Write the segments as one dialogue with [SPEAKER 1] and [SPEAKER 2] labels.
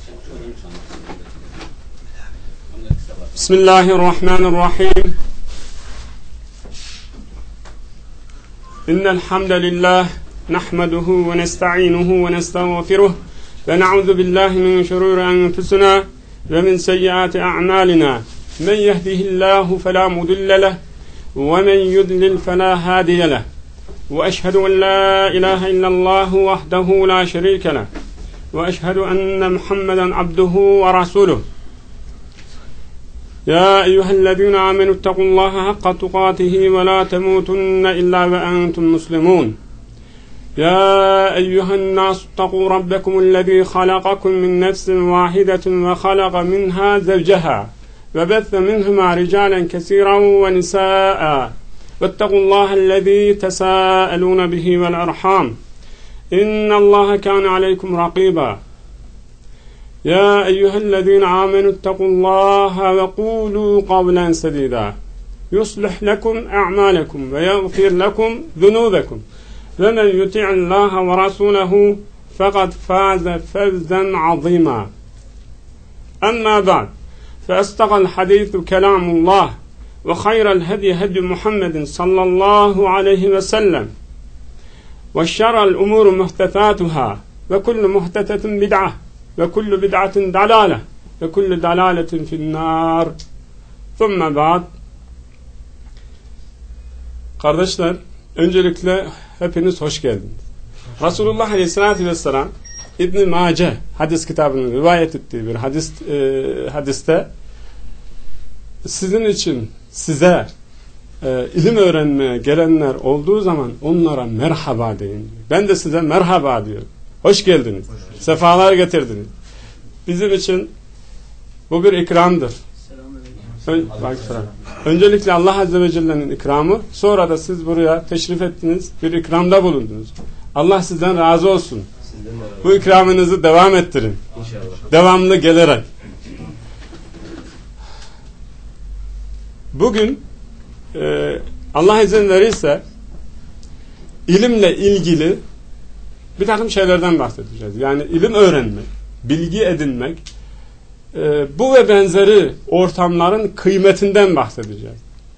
[SPEAKER 1] Bismillahirrahmanirrahim. İnnel hamdelellahi nahmeduhu ve nestainuhu ve nestağfiruh ve na'udzu billahi min şururi enfusina ve min seyyiati a'malina. Men yehdihillahu fela mudille leh ve men yudlil fela hadiye leh. Ve eşhedü en la ilahe illallah vahdehu la şerike leh. Ve eşhedü enne Muhammeden abduhu ve rasuluh. يا أيها الذين آمنوا اتقوا الله حق تقاته ولا تموتن إلا وأنتم مسلمون يا أيها الناس اتقوا ربكم الذي خلقكم من نفس واحدة وخلق منها زوجها وبث منهما رجالا كثيرا ونساء واتقوا الله الذي تساءلون به والأرحام إن الله كان عليكم رقيبا يا أيها الذين آمنوا اتقوا الله وقولوا قولا سديدا يصلح لكم أعمالكم ويغفر لكم ذنوبكم ومن يطع الله ورسوله فقد فاز فوزا عظيما أما بعد فأصدق الحديث كلام الله وخير الهدي هدي محمد صلى الله عليه وسلم وشر الأمور محدثاتها وكل محدثة بدعة ve kullu bid'atin dalale ve kullu dalaletin finnâr. Thumma ba'd. Kardeşler, öncelikle hepiniz hoş geldiniz. Resulullah Aleyhisselatü Vesselam İbn-i Mace hadis kitabının rivayet ettiği bir hadiste sizin için size ilim öğrenmeye gelenler olduğu zaman onlara merhaba deyin. Ben de size merhaba diyorum. Hoş geldiniz. Sefalar getirdiniz. Bizim için bu bir ikramdır. Öncelikle Allah Azze ve Celle'nin ikramı, sonra da siz buraya teşrif ettiniz, bir ikramda bulundunuz. Allah sizden razı olsun. Bu ikramınızı devam ettirin. İnşallah. Devamlı gelerek. Bugün Allah izin verirse ilimle ilgili bir takım şeylerden bahsedeceğiz. Yani ilim öğrenmek, bilgi edinmek, bu ve benzeri ortamların kıymetinden bahsedeceğiz.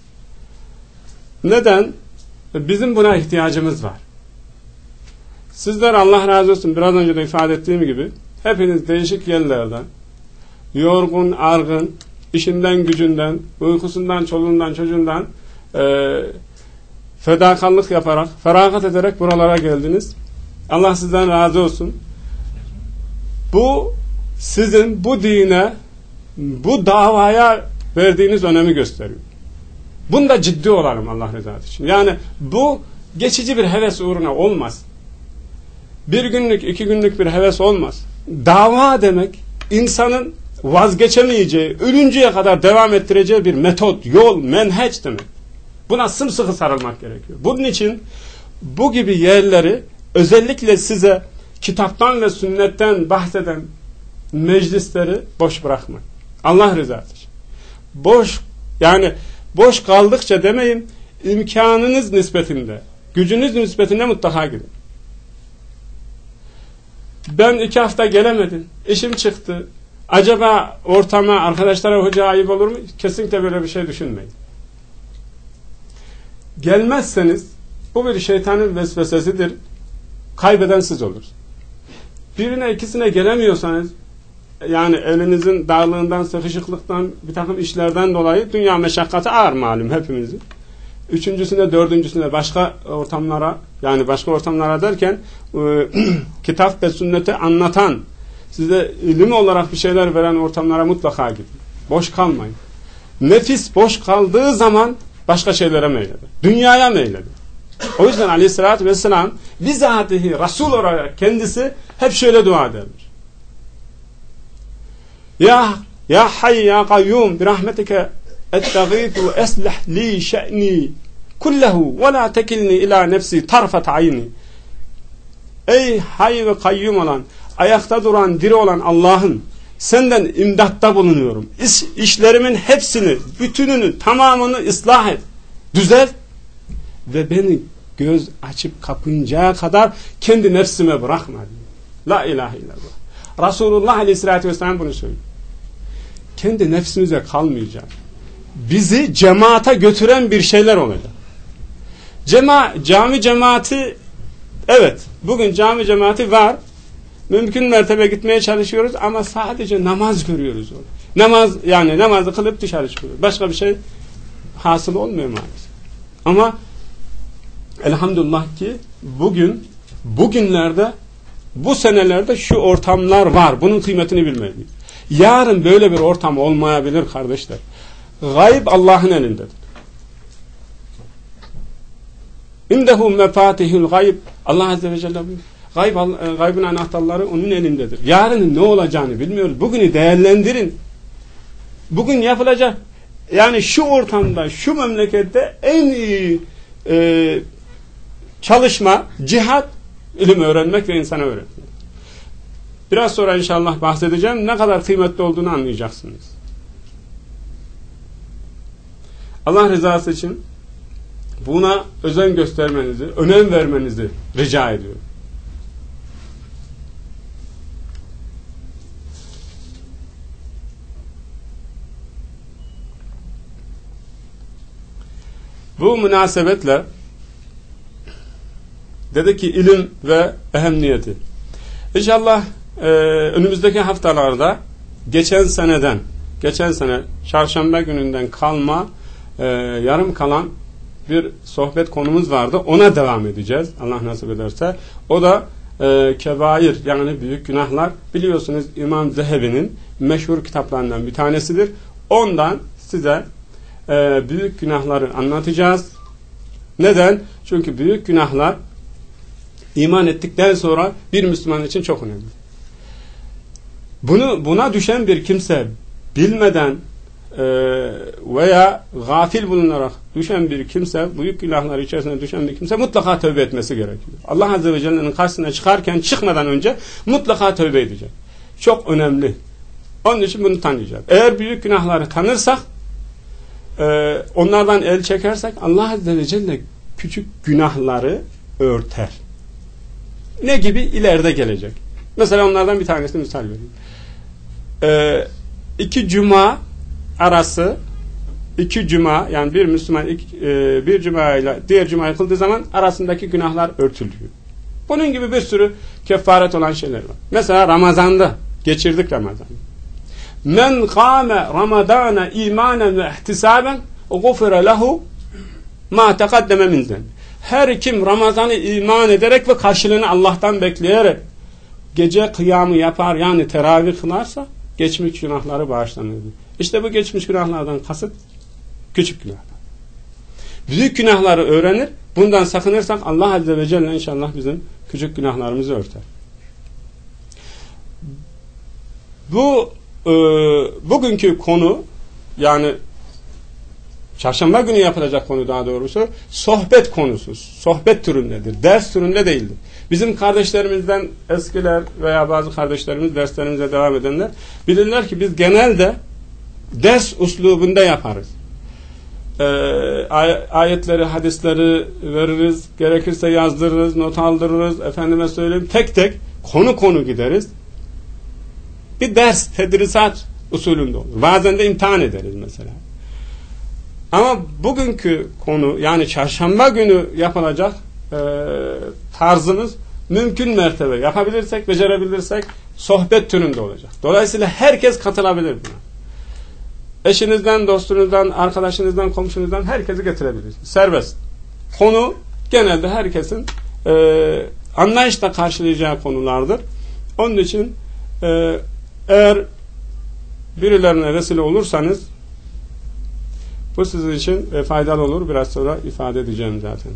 [SPEAKER 1] Neden? Bizim buna ihtiyacımız var. Sizler Allah razı olsun, biraz önce de ifade ettiğim gibi, hepiniz değişik yerlerden, yorgun, argın, işinden, gücünden, uykusundan, çoluğundan, çocuğundan fedakarlık yaparak, feragat ederek buralara geldiniz. Allah sizden razı olsun. Bu sizin bu dine, bu davaya verdiğiniz önemi gösteriyor. Bunda ciddi olalım Allah rızası için. Yani bu geçici bir heves uğruna olmaz. Bir günlük, 2 günlük bir heves olmaz. Dava demek insanın vazgeçemeyeceği, ölünceye kadar devam ettireceği bir metot, yol, menheç demek. Buna sımsıkı sarılmak gerekiyor. Bunun için bu gibi yerleri özellikle size kitaptan ve sünnetten bahseden meclisleri boş bırakmayın. Allah rızası için. Boş kaldıkça demeyin, imkanınız nispetinde, gücünüz nispetinde mutlaka gidin. Ben 2 hafta gelemedim, işim çıktı. Acaba ortama, arkadaşlara, hoca ayıp olur mu? Kesinlikle böyle bir şey düşünmeyin. Gelmezseniz bu bir şeytanın vesvesesidir. Kaybeden siz olursunuz. Birine, ikisine gelemiyorsanız, yani elinizin darlığından, sıkışıklıktan, bir takım işlerden dolayı dünya meşakkatı ağır malum hepimizin. 3.'süne, 4.'süne başka ortamlara, yani başka ortamlara derken kitap ve sünneti anlatan, size ilim olarak bir şeyler veren ortamlara mutlaka gidin. Boş kalmayın. Nefis boş kaldığı zaman başka şeylere meyleder. Dünyaya meyleder. O yüzden Aleyhisselatü Vesselam bizatihi Resul olarak kendisi hep şöyle dua edermiş. Ya hayy ya kayyum bi rahmetike ettagîtu eslih li şe'ni kullehu ve la tekilni ila nefsi tarfet ayni. Ey hayy ve kayyum olan, ayakta duran, diri olan Allah'ım, senden imdatta bulunuyorum. İşlerimin hepsini, bütününü, tamamını ıslah et, düzelt ve beni göz açıp kapıncaya kadar kendi nefsime bırakma diyor. La ilahe illallah. Resulullah Aleyhisselatü Vesselam bunu söylüyor. Kendi nefsimize kalmayacak. Bizi cemaate götüren bir şeyler olacak. Cami cemaati, evet, bugün cami cemaati var. Mümkün mertebe gitmeye çalışıyoruz ama sadece namaz görüyoruz orada. Namazı kılıp dışarı çıkıyoruz. Başka bir şey hasıl olmuyor maalesef. Ama elhamdülillah ki bugünlerde, bu senelerde şu ortamlar var. Bunun kıymetini bilmeliyiz. Yarın böyle bir ortam olmayabilir kardeşler. Gayb Allah'ın elindedir. İndehu mefatihul gayb. Allah Azze ve Celle buyuruyor. Gaybın anahtarları onun elindedir. Yarının ne olacağını bilmiyoruz. Bugünü değerlendirin. Bugün yapılacak, yani şu ortamda, şu memlekette en iyi çalışma, cihat, ilim öğrenmek ve insana öğretmek. Biraz sonra inşallah bahsedeceğim. Ne kadar kıymetli olduğunu anlayacaksınız. Allah rızası için buna özen göstermenizi, önem vermenizi rica ediyorum. Bu münasebetle dedi ki ilim ve ehemmiyeti. İnşallah önümüzdeki haftalarda geçen sene çarşamba gününden kalma yarım kalan bir sohbet konumuz vardı. Ona devam edeceğiz Allah nasip ederse. O da kebair, yani büyük günahlar. Biliyorsunuz İmam Zehebi'nin meşhur kitaplarından bir tanesidir. Ondan size büyük günahları anlatacağız. Neden? Çünkü büyük günahlar iman ettikten sonra bir Müslüman için çok önemli. Buna düşen bir kimse bilmeden veya gafil bulunarak düşen bir kimse, büyük günahlar içerisine düşen bir kimse mutlaka tövbe etmesi gerekiyor. Allah Azze ve Celle'nin karşısına çıkmadan önce mutlaka tövbe edecek. Çok önemli. Onun için bunu tanıyacağız. Eğer büyük günahları tanırsak, onlardan el çekersek Allah Azze ve Celle küçük günahları örter. Ne gibi? İleride gelecek. Mesela onlardan bir tanesini misal vereyim. 2 cuma arası, 2 cuma, yani bir Müslüman bir cuma ile diğer cumayı kıldığı zaman arasındaki günahlar örtülüyor. Bunun gibi bir sürü kefaret olan şeyler var. Mesela Ramazan'da geçirdik Ramazan'ı. Men kâme Ramazâne îmânen ve ihtisâben gufire lehu mâ teqaddeme min zenbi. Her kim Ramazan'ı iman ederek ve karşılığını Allah'tan bekleyerek gece kıyamı yapar, yani teravih kılarsa geçmiş günahları bağışlanır. İşte bu geçmiş günahlardan kasıt küçük günahlar. Büyük günahları öğrenir, bundan sakınırsak Allah Azze ve Celle inşallah bizim küçük günahlarımızı örter. Bugünkü konu, yani çarşamba günü yapılacak konu daha doğrusu, sohbet konusu. Sohbet türündedir. Ders türünde değildir. Bizim kardeşlerimizden eskiler veya bazı kardeşlerimiz, derslerimize devam edenler bilirler ki biz genelde ders uslubunda yaparız. Ayetleri, hadisleri veririz, gerekirse yazdırırız, not aldırırız, efendime söyleyeyim, tek tek konu gideriz. Bir ders, tedrisat usulünde olur. Bazen de imtihan ederiz mesela. Ama bugünkü konu, yani çarşamba günü yapılacak tarzımız mümkün mertebe yapabilirsek, becerebilirsek sohbet türünde olacak. Dolayısıyla herkes katılabilir buna. Eşinizden, dostunuzdan, arkadaşınızdan, komşunuzdan herkesi getirebilirsiniz. Serbest. Konu genelde herkesin anlayışla karşılayacağı konulardır. Onun için eğer birilerine vesile olursanız bu sizin için faydalı olur. Biraz sonra ifade edeceğim zaten.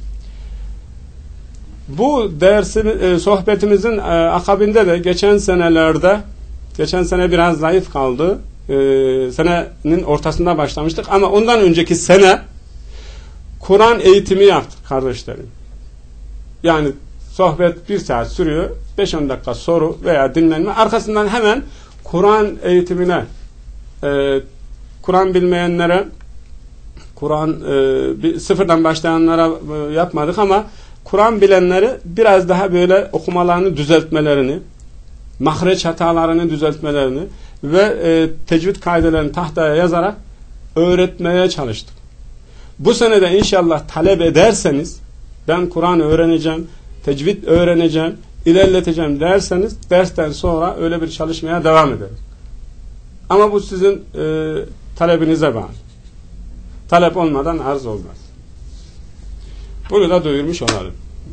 [SPEAKER 1] Bu dersin, sohbetimizin akabinde de geçen sene biraz zayıf kaldı. Senenin ortasında başlamıştık ama ondan önceki sene Kur'an eğitimi yaptık kardeşlerim. Yani sohbet 1 saat sürüyor. 5-10 dakika soru veya dinlenme. Arkasından hemen Kur'an eğitimine, Kur'an bilmeyenlere, sıfırdan başlayanlara yapmadık ama Kur'an bilenleri biraz daha böyle okumalarını düzeltmelerini, mahreç hatalarını düzeltmelerini ve tecvid kaidelerini tahtaya yazarak öğretmeye çalıştık. Bu sene de inşallah talep ederseniz, ben Kur'an öğreneceğim, tecvid öğreneceğim, ilerleteceğim derseniz, dersten sonra öyle bir çalışmaya devam ederiz. Ama bu sizin talebinize bağlı. Talep olmadan arz olmaz. Bunu da duyurmuş olalım.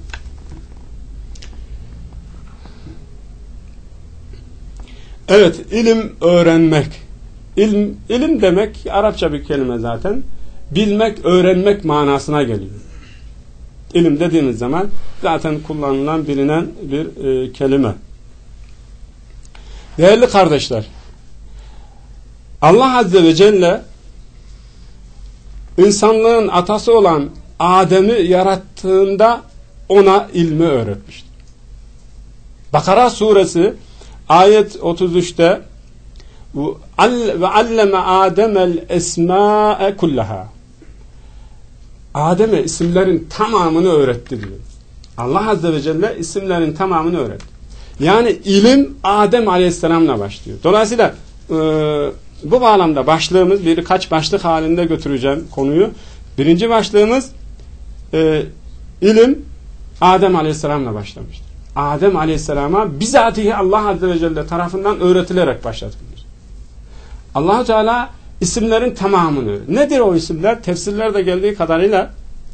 [SPEAKER 1] Evet, ilim öğrenmek. İlim demek Arapça bir kelime zaten. Bilmek, öğrenmek manasına geliyor. İlim dediğimiz zaman zaten kullanılan, bilinen bir kelime. Değerli kardeşler, Allah Azze ve Celle insanlığın atası olan Adem'i yarattığında ona ilmi öğretmiştir. Bakara suresi ayet 33'te ve alleme Adem'el esma'e kullaha. Adem'e isimlerin tamamını öğretti diyor. Allah Azze ve Celle isimlerin tamamını öğretti. Yani ilim Adem Aleyhisselam'la başlıyor. Dolayısıyla bu bağlamda başlığımız, birkaç başlık halinde götüreceğim konuyu. Birinci başlığımız ilim Adem Aleyhisselam'la başlamıştır. Adem Aleyhisselam'a bizatihi Allah Azze ve Celle tarafından öğretilerek başlatılır. Allah-u Teala isimlerin tamamını. Nedir o isimler? Tefsirlerde geldiği kadarıyla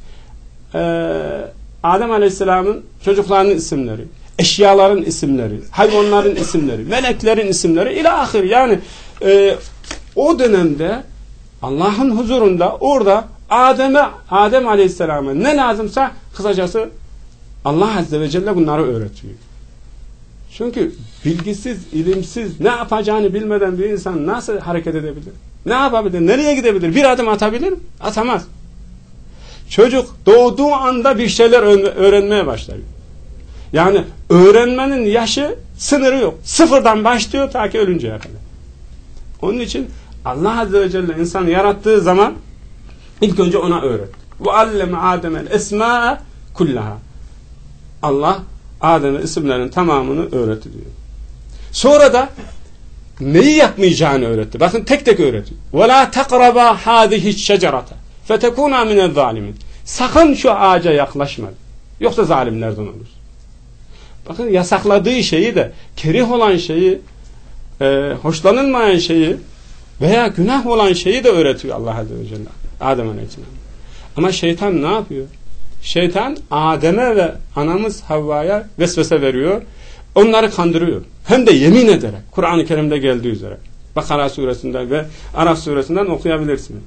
[SPEAKER 1] Adem Aleyhisselam'ın çocuklarının isimleri, eşyaların isimleri, hayvanların isimleri, meleklerin isimleri ilahir. Yani o dönemde Allah'ın huzurunda orada Adem Aleyhisselam'a ne lazımsa kısacası Allah Azze ve Celle bunları öğretiyor. Çünkü bilgisiz, ilimsiz, ne yapacağını bilmeden bir insan nasıl hareket edebilir? Ne yapabilir? Nereye gidebilir? Bir adım atabilir mi? Atamaz. Çocuk doğduğu anda bir şeyler öğrenmeye başlıyor. Yani öğrenmenin yaşı, sınırı yok. Sıfırdan başlıyor ta ki ölünceye kadar. Onun için Allah Azze ve Celle insanı yarattığı zaman ilk önce ona öğretti. Ve alleme Adem'el esmâ'e kullaha. Allah Adem'e isimlerin tamamını öğretti diyor. Sonra da neyi yapmayacağını öğretti. Bakın tek tek öğretiyor. وَلَا تَقْرَبَا هَذِهِ الشَّجَرَةَ فَتَكُونَا مِنَ الظَّالِمِينَ. Sakın şu ağaca yaklaşma. Yoksa zalimlerden olur. Bakın yasakladığı şeyi de, kerih olan şeyi, hoşlanılmayan şeyi veya günah olan şeyi de öğretiyor Allah Azze ve Celle. Adem Aleyhisselam. Ama şeytan ne yapıyor? Şeytan Adem'e ve anamız Havva'ya vesvese veriyor. Onları kandırıyor. Hem de yemin ederek. Kur'an-ı Kerim'de geldiği üzere. Bakara suresinden ve Araf suresinden okuyabilirsiniz.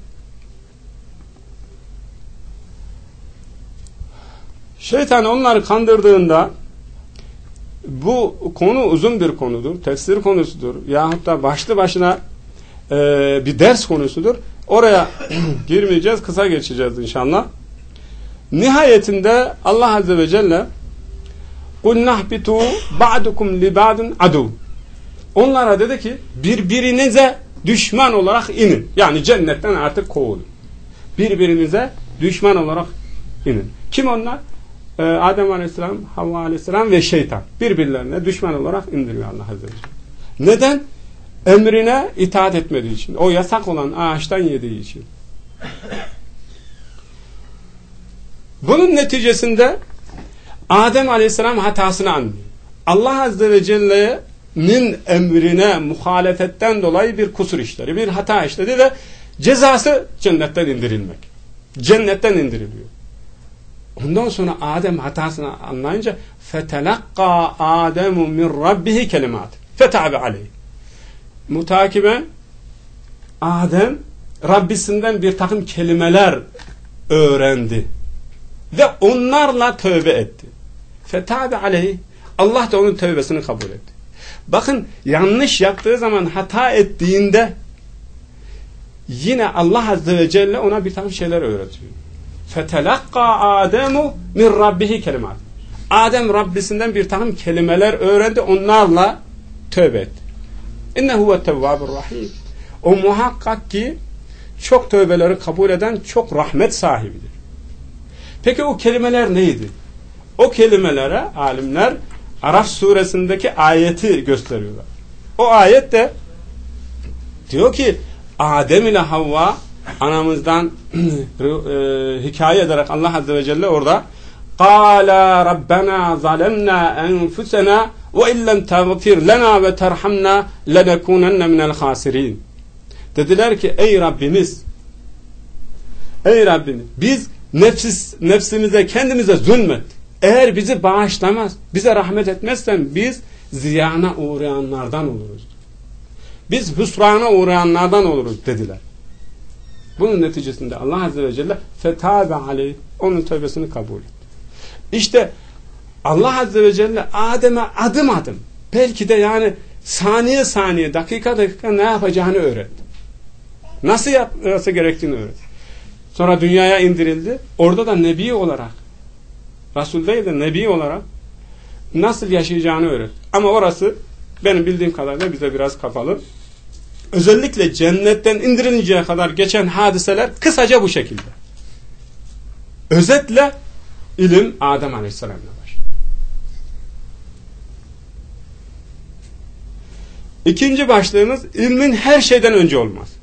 [SPEAKER 1] Şeytan onları kandırdığında, bu konu uzun bir konudur. Tefsir konusudur. Yahut da başlı başına bir ders konusudur. Oraya girmeyeceğiz. Kısa geçeceğiz inşallah. Nihayetinde Allah Azze ve Celle قُلْ نَحْبِتُوا بَعْدُكُمْ لِبَعْدٍ عَدُوٌ. Onlara dedi ki birbirinize düşman olarak inin. Yani cennetten artık kovulun. Birbirinize düşman olarak inin. Kim onlar? Adem Aleyhisselam, Havva Aleyhisselam ve şeytan. Birbirlerine düşman olarak indiriyor Allah Azze ve Celle. Neden? Emrine itaat etmediği için. O yasak olan ağaçtan yediği için. Bunun neticesinde Adem Aleyhisselam hatasını anlıyor. Allah Azze ve Celle'nin emrine muhalefetten dolayı bir kusur işleri, bir hata işledi ve cezası cennetten indirilmek. Cennetten indiriliyor. Ondan sonra Adem hatasını anlayınca فَتَلَقَّى آدَمُ مِنْ رَبِّهِ كَلِمَاتٍ فَتَعَبَ عَلَيْهِ. Mutakiben Adem Rabbisinden bir takım kelimeler öğrendi ve onlarla tövbe etti. Fetabe aleyhi. Allah da onun tövbesini kabul etti. Bakın yanlış yaptığı zaman, hata ettiğinde yine Allah Azze ve Celle ona bir takım şeyler öğretiyor. Fetelakka Ademu min rabbihi kelimat. Adem Rabbisinden bir takım kelimeler öğrendi, onlarla tövbe etti. İnnehu ve tevvabur rahim. O muhakkak ki çok tövbeleri kabul eden, çok rahmet sahibidir. Peki o kelimeler neydi? O kelimelere alimler Araf suresindeki ayeti gösteriyorlar. O ayet de diyor ki Adem ile Havva anamızdan hikaye ederek Allah Azze ve Celle orada قَالَا رَبَّنَا ظَلَمْنَا أَنْفُسَنَا وَاِنْ لَمْ تَغْفِرْ لَنَا وَتَرْحَمْنَا لَنَكُونَنَّ مِنَ الْخَاسِرِينَ. Dediler ki ey Rabbimiz biz nefsimize kendimize zulmettik. Eğer bizi bağışlamaz, bize rahmet etmezsen biz ziyana uğrayanlardan oluruz. Biz hüsrana uğrayanlardan oluruz dediler. Bunun neticesinde Allah Azze ve Celle fetâbe aleyh, onun tövbesini kabul etti. İşte Allah Azze ve Celle Adem'e adım adım, belki de yani saniye saniye, dakika dakika ne yapacağını öğretti. Nasıl yapması gerektiğini öğretti. Sonra dünyaya indirildi. Orada da nebi olarak, Resul değil de nebi olarak nasıl yaşayacağını öğretti. Ama orası benim bildiğim kadarıyla bize biraz kapalı. Özellikle cennetten indirilinceye kadar geçen hadiseler kısaca bu şekilde. Özetle ilim Adem Aleyhisselam'la başladı. İkinci başlığımız ilmin her şeyden önce olması.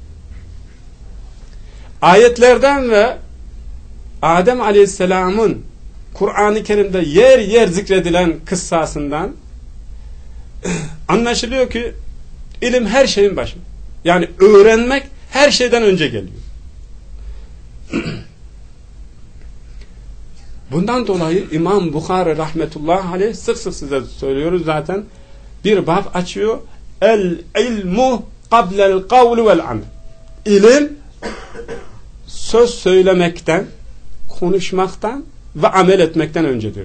[SPEAKER 1] Ayetlerden ve Adem Aleyhisselam'ın Kur'an-ı Kerim'de yer yer zikredilen kıssasından anlaşılıyor ki ilim her şeyin başı. Yani öğrenmek her şeyden önce geliyor. Bundan dolayı İmam Bukhari rahmetullahi aleyh sık sık size söylüyoruz zaten, bir bab açıyor. El ilmu qablel kavlu vel amel. İlim söz söylemekten, konuşmaktan ve amel etmekten öncedir.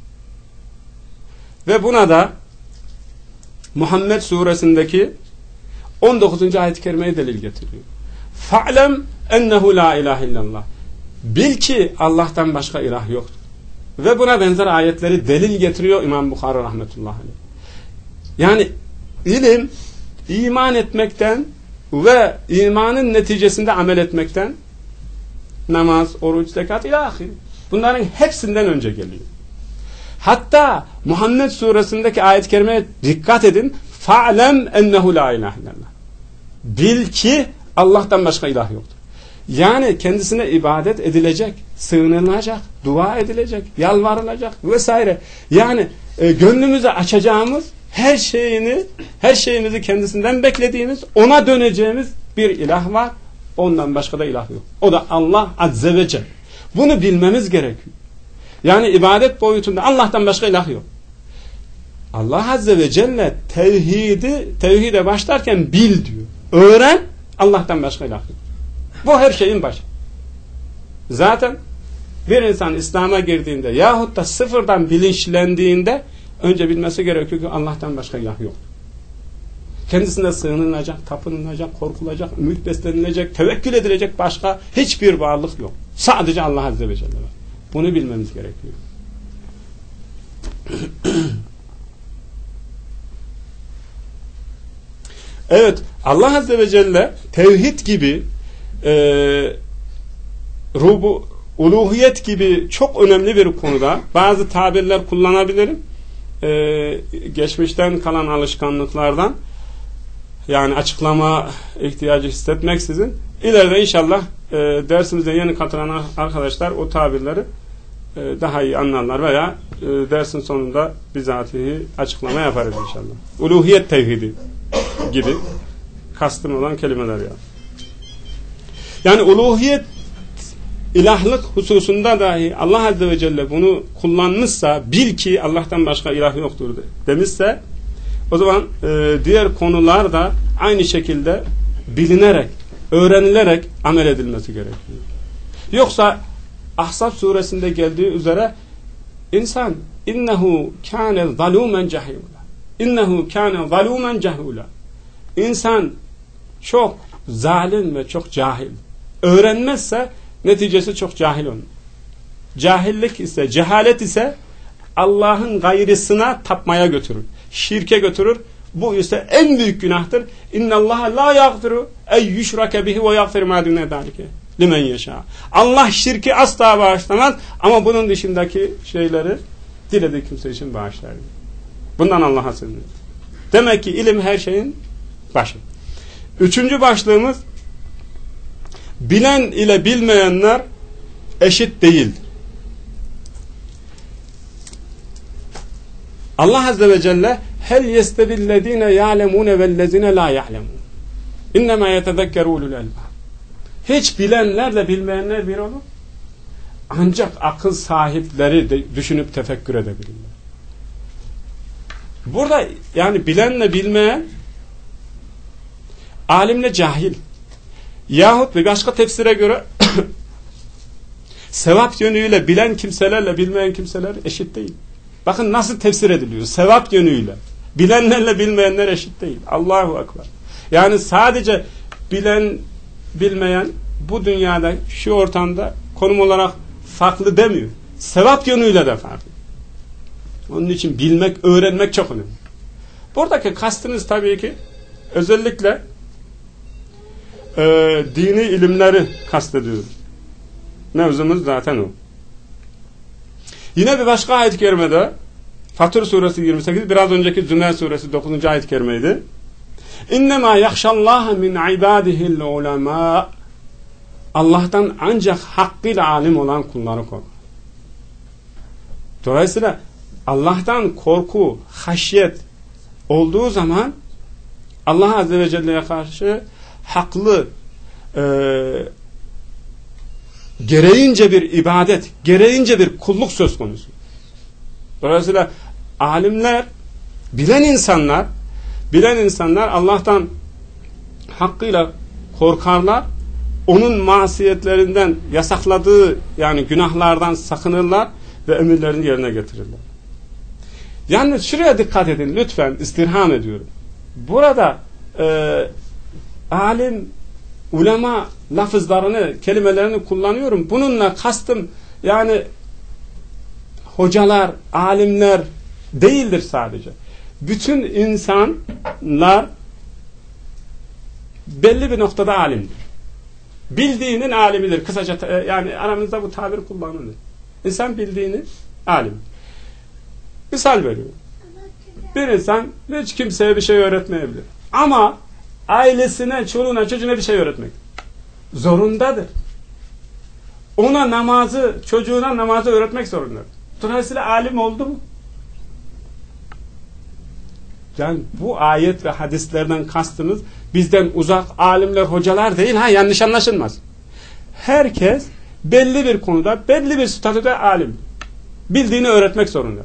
[SPEAKER 1] Ve buna da Muhammed suresindeki 19. ayet-i kerimeyi delil getiriyor. Fa'lem ennehu la ilahe illallah. Bil ki Allah'tan başka ilah yoktur. Ve buna benzer ayetleri delil getiriyor İmam Bukhari rahmetullahi aleyh. Yani ilim iman etmekten ve imanın neticesinde amel etmekten, namaz, oruç, zekat ilahi, bunların hepsinden önce geliyor. Hatta Muhammed suresindeki ayet-i kerimeye dikkat edin. Fa'lem ennehu la ilahe illallah. Bil ki Allah'tan başka ilah yoktur. Yani kendisine ibadet edilecek, sığınılacak, dua edilecek, yalvarılacak vesaire. Yani gönlümüze açacağımız her şeyimizi kendisinden beklediğimiz, ona döneceğimiz bir ilah var. Ondan başka da ilah yok. O da Allah Azze ve Celle. Bunu bilmemiz gerekiyor. Yani ibadet boyutunda Allah'tan başka ilah yok. Allah Azze ve Celle tevhide başlarken bil diyor. Öğren, Allah'tan başka ilah yok. Bu her şeyin başı. Zaten bir insan İslam'a girdiğinde yahut da sıfırdan bilinçlendiğinde önce bilmesi gerekiyor ki Allah'tan başka ilah yok. Kendisine sığınılacak, tapınılacak, korkulacak, ümit beslenilecek, tevekkül edilecek başka hiçbir varlık yok. Sadece Allah Azze ve Celle var. Bunu bilmemiz gerekiyor. Evet, Allah Azze ve Celle tevhid gibi, uluhiyet gibi çok önemli bir konuda bazı tabirler kullanabilirim. Geçmişten kalan alışkanlıklardan, yani açıklama ihtiyacı hissetmeksizin, ileride inşallah dersimize yeni katılan arkadaşlar o tabirleri daha iyi anlarlar veya dersin sonunda bizatihi açıklama yaparız inşallah. Uluhiyet tevhidi gibi kastım olan kelimeler yani. Yani uluhiyet, ilahlık hususunda dahi Allah Azze ve Celle bunu kullanmışsa, bil ki Allah'tan başka ilah yoktur demişse, o zaman diğer konular da aynı şekilde bilinerek, öğrenilerek amel edilmesi gerekiyor. Yoksa Ahzab suresinde geldiği üzere insan innehu kâne zalûmen cehûlâ, innehu kâne zalûmen cehûlâ, İnsan çok zalim ve çok cahil. Öğrenmezse neticesi çok cahil olur. Cahillik ise, cehalet ise Allah'ın gayrısına tapmaya götürür. Şirke götürür. Bu ise en büyük günahtır. İnnallâhe lâ yagfiru ey yüşrake bihi ve yagfir mâ dûne zâlike limen yeşâ. Allah şirki asla bağışlamaz ama bunun dışındaki şeyleri dilediği kimse için bağışlar. Bundan Allah'a sığınıyoruz. Demek ki ilim her şeyin başı. Üçüncü başlığımız, bilen ile bilmeyenler eşit değildir. Allah Azze ve Celle hel yestevillezine ya'lemune vellezine la ya'lemun. İnnemâ yetezekkeru ulul elbâb. Hiç bilenlerle bilmeyenler bir olur. Ancak akıl sahipleri de düşünüp tefekkür edebilirler. Burada yani bilenle bilmeyen, alimle cahil yahut bir başka tefsire göre sevap yönüyle bilen kimselerle bilmeyen kimseler eşit değil. Bakın nasıl tefsir ediliyor. Sevap yönüyle bilenlerle bilmeyenler eşit değil. Allahu Ekber. Yani sadece bilen bilmeyen bu dünyada şu ortamda konum olarak farklı demiyor. Sevap yönüyle de farklı. Onun için bilmek, öğrenmek çok önemli. Buradaki kastınız tabii ki özellikle dini ilimleri kastediyoruz. Mevzumuz zaten o. Yine bir başka ayet-i kerimede Fatır suresi 28, biraz önceki Zümer suresi 9. ayet-i kerimeydi. İnnemâ yahşallâhe min ibâdihil ulemâ. Allah'tan ancak hakkıyla alim olan kulları korkar. Dolayısıyla Allah'tan korku, haşyet olduğu zaman Allah Azze ve Celle'ye karşı haklı, gereğince bir ibadet, gereğince bir kulluk söz konusu. Dolayısıyla alimler, bilen insanlar Allah'tan hakkıyla korkarlar. Onun masiyetlerinden, yasakladığı yani günahlardan sakınırlar ve emirlerini yerine getirirler. Yalnız şuraya dikkat edin lütfen, istirham ediyorum. Burada alim, ulema lafızlarını, kelimelerini kullanıyorum. Bununla kastım yani hocalar, alimler değildir sadece. Bütün insanlar belli bir noktada alimdir. Bildiğinin alimidir. Kısaca yani aramızda bu tabir kullanılır. İnsan bildiğini alim. Misal veriyorum. Bir insan hiç kimseye bir şey öğretmeyebilir. Ama ailesine, çoluğuna, çocuğuna bir şey öğretmek zorundadır. Ona namazı, çocuğuna namazı öğretmek zorundadır. Dolayısıyla alim oldu mu? Yani bu ayet ve hadislerden kastımız bizden uzak alimler, hocalar değil. Yanlış anlaşılmaz. Herkes belli bir konuda, belli bir statüde alim. Bildiğini öğretmek zorunda.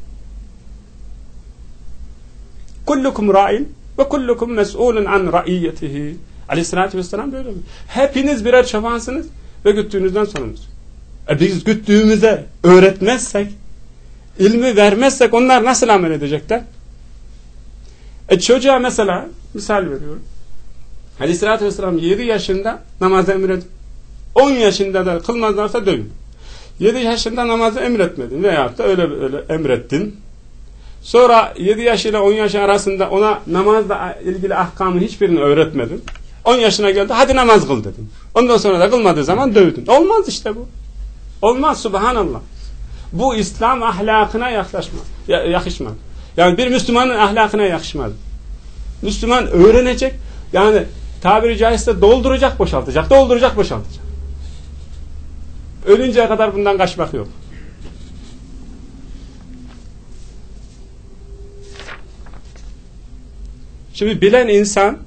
[SPEAKER 1] Kullukum ra'in ve kullukum mes'ulun an ra'iyyetihi. Aleyhissalatü vesselam böyle mi? Hepiniz birer çobansınız ve güttüğünüzden sorumlusunuz. Biz güttüğümüze öğretmezsek, ilmi vermezsek onlar nasıl amel edecekler? Çocuğa mesela misal veriyorum. Aleyhissalatü vesselam 7 yaşında namazı emredin. 10 yaşında da kılmazlarsa dövün. 7 yaşında namazı emretmedin veyahut da öyle emrettin. Sonra 7 yaş ile 10 yaş arasında ona namazla ilgili ahkamı hiçbirini öğretmedin. 10 yaşına geldi, hadi namaz kıl dedin. Ondan sonra da kılmadığı zaman dövdün. Olmaz işte bu. Olmaz, subhanallah. Bu İslam ahlakına yakışmaz. Yani bir Müslümanın ahlakına yakışmaz. Müslüman öğrenecek, yani tabiri caizse dolduracak, boşaltacak, dolduracak, boşaltacak. Ölünceye kadar bundan kaçmak yok. Şimdi bilen insan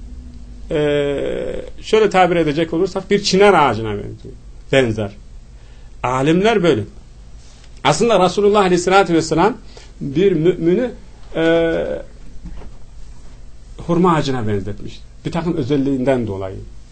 [SPEAKER 1] şöyle tabir edecek olursak bir çınar ağacına benzer. Alimler böyle. Aslında Resulullah Aleyhisselatü Vesselam bir mümini hurma ağacına benzetmiş. Bir takım özelliğinden dolayı.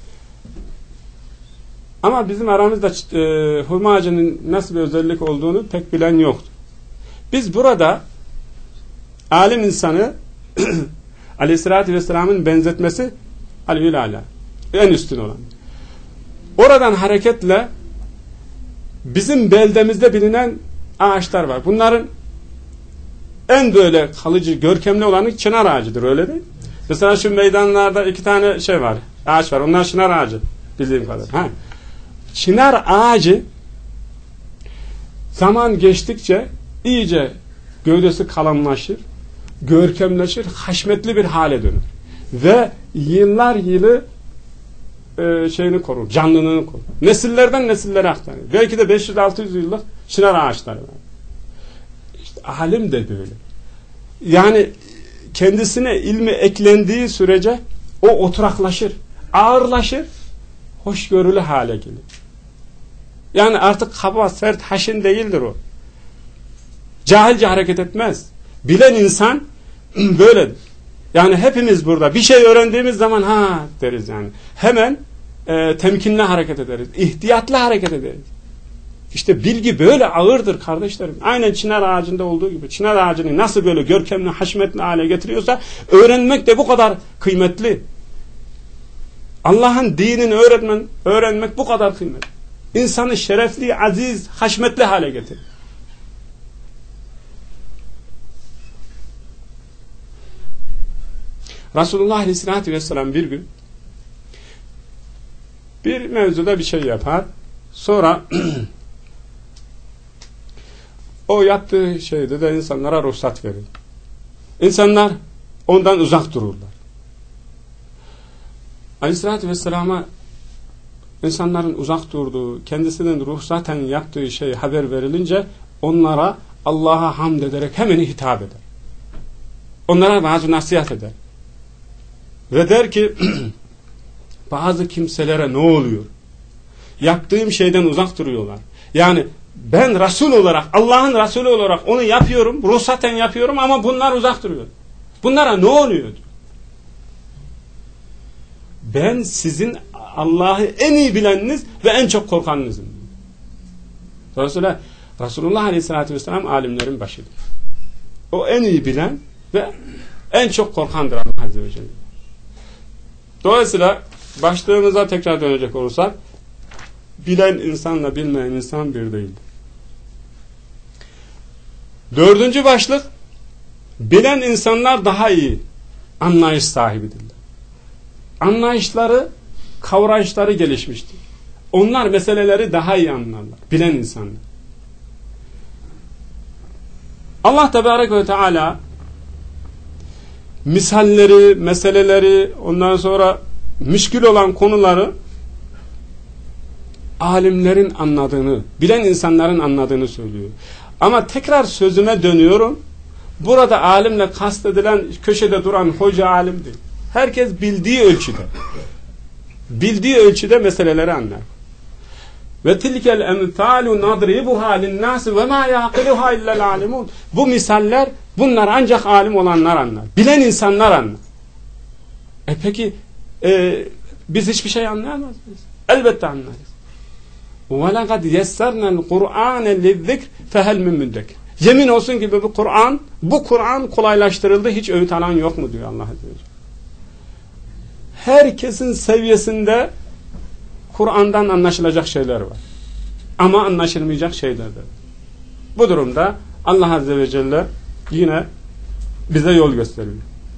[SPEAKER 1] Ama bizim aramızda hurma ağacının nasıl bir özellik olduğunu pek bilen yoktu. Biz burada alim insanı Aleyhisselatü Vesselam'ın benzetmesi aleyhül ala, en üstün olan. Oradan hareketle bizim beldemizde bilinen ağaçlar var. Bunların en böyle kalıcı, görkemli olanı çınar ağacıdır, öyle değil. Mesela şu meydanlarda 2 tane şey var, ağaç var. Onlar çınar ağacı bildiğim kadar. Çınar ağacı zaman geçtikçe iyice gövdesi kalınlaşır, görkemleşir, haşmetli bir hale dönür. Ve yıllar yılı şeyini korur, canlılığını korur. Nesillerden nesillere aktarır. Belki de 500-600 yıllık çınar ağaçları var. İşte alim de böyle. Yani kendisine ilmi eklendiği sürece o oturaklaşır, ağırlaşır, hoşgörülü hale gelir. Yani artık kaba, sert, haşin değildir o. Cahilce hareket etmez. Bilen insan böyledir. Yani hepimiz burada bir şey öğrendiğimiz zaman ha deriz yani. Hemen temkinli hareket ederiz. İhtiyatlı hareket ederiz. İşte bilgi böyle ağırdır kardeşlerim. Aynen çınar ağacında olduğu gibi. Çınar ağacını nasıl böyle görkemli, haşmetli hale getiriyorsa öğrenmek de bu kadar kıymetli. Allah'ın dinini öğrenmek bu kadar kıymetli. İnsanı şerefli, aziz, haşmetli hale getirir. Resulullah Aleyhisselatü Vesselam bir gün bir mevzuda bir şey yapar. Sonra o yaptığı şeyde de insanlara ruhsat verir. İnsanlar ondan uzak dururlar. Aleyhisselatü Vesselam'a insanların uzak durduğu, kendisinin ruhsaten yaptığı şey haber verilince onlara Allah'a hamd ederek hemen hitap eder. Onlara bazı nasihat eder. Ve der ki bazı kimselere ne oluyor? Yaptığım şeyden uzak duruyorlar. Yani ben Resul olarak, Allah'ın Resulü olarak onu yapıyorum, ruhsaten yapıyorum ama bunlar uzak duruyor. Bunlara ne oluyor? Ben sizin Allah'ı en iyi bileniniz ve en çok korkanınızım. Dolayısıyla Resulullah Aleyhisselatü Vesselam alimlerin başıdır. O en iyi bilen ve en çok korkandır Allah Azze ve Celle. Dolayısıyla başlığımıza tekrar dönecek olursak bilen insanla bilmeyen insan bir değildir. 4. başlık bilen insanlar daha iyi anlayış sahibidirler. Anlayışları, kavrayışları gelişmiştir. Onlar meseleleri daha iyi anlarlar. Bilen insanlar. Allah Tebarek ve Teala misalleri, meseleleri, ondan sonra müşkül olan konuları alimlerin anladığını, bilen insanların anladığını söylüyor. Ama tekrar sözüme dönüyorum. Burada alimle kastedilen köşede duran hoca alim değil. Herkes bildiği ölçüde meseleleri anlar. Ve tilkel emthalu nadribuha linnâs ve mâ yâkiluha illel âlimûn. Bu misaller, bunlar ancak alim olanlar anlar. Bilen insanlar anlar. Peki biz hiçbir şey anlayamaz mıyız? Elbette anlarız. وَلَقَدْ يَسَّرْنَا الْقُرْآنَ لِلذِّكْرِ فَهَلْ مِنْ مُدَّكِرٍ. Yemin olsun ki bu Kur'an kolaylaştırıldı, hiç öğüt alan yok mu diyor Allah Azze ve Celle. Herkesin seviyesinde Kur'an'dan anlaşılacak şeyler var. Ama anlaşılmayacak şeyler de var. Bu durumda Allah Azze ve Celle yine bize yol gösteriyor.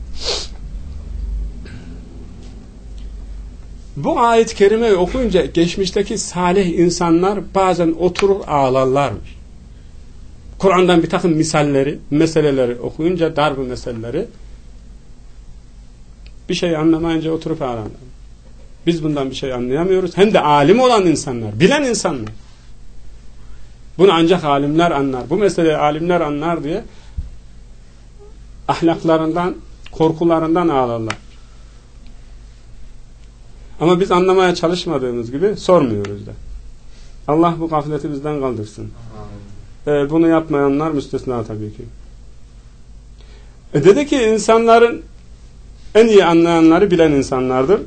[SPEAKER 1] Bu ayet-i kerimeyi okuyunca geçmişteki salih insanlar bazen oturur ağlarlarmış. Kur'an'dan bir takım misalleri, meseleleri okuyunca, darb-ı meseleleri, bir şey anlamayınca oturup ağlarlar. Biz bundan bir şey anlayamıyoruz. Hem de alim olan insanlar, bilen insanlar. Bunu ancak alimler anlar. Bu meseleyi alimler anlar diye ahlaklarından, korkularından ağlarlar. Ama biz anlamaya çalışmadığımız gibi sormuyoruz da. Allah bu gafleti bizden kaldırsın. Bunu yapmayanlar müstesna tabii ki. Dedi ki insanların en iyi anlayanları bilen insanlardır.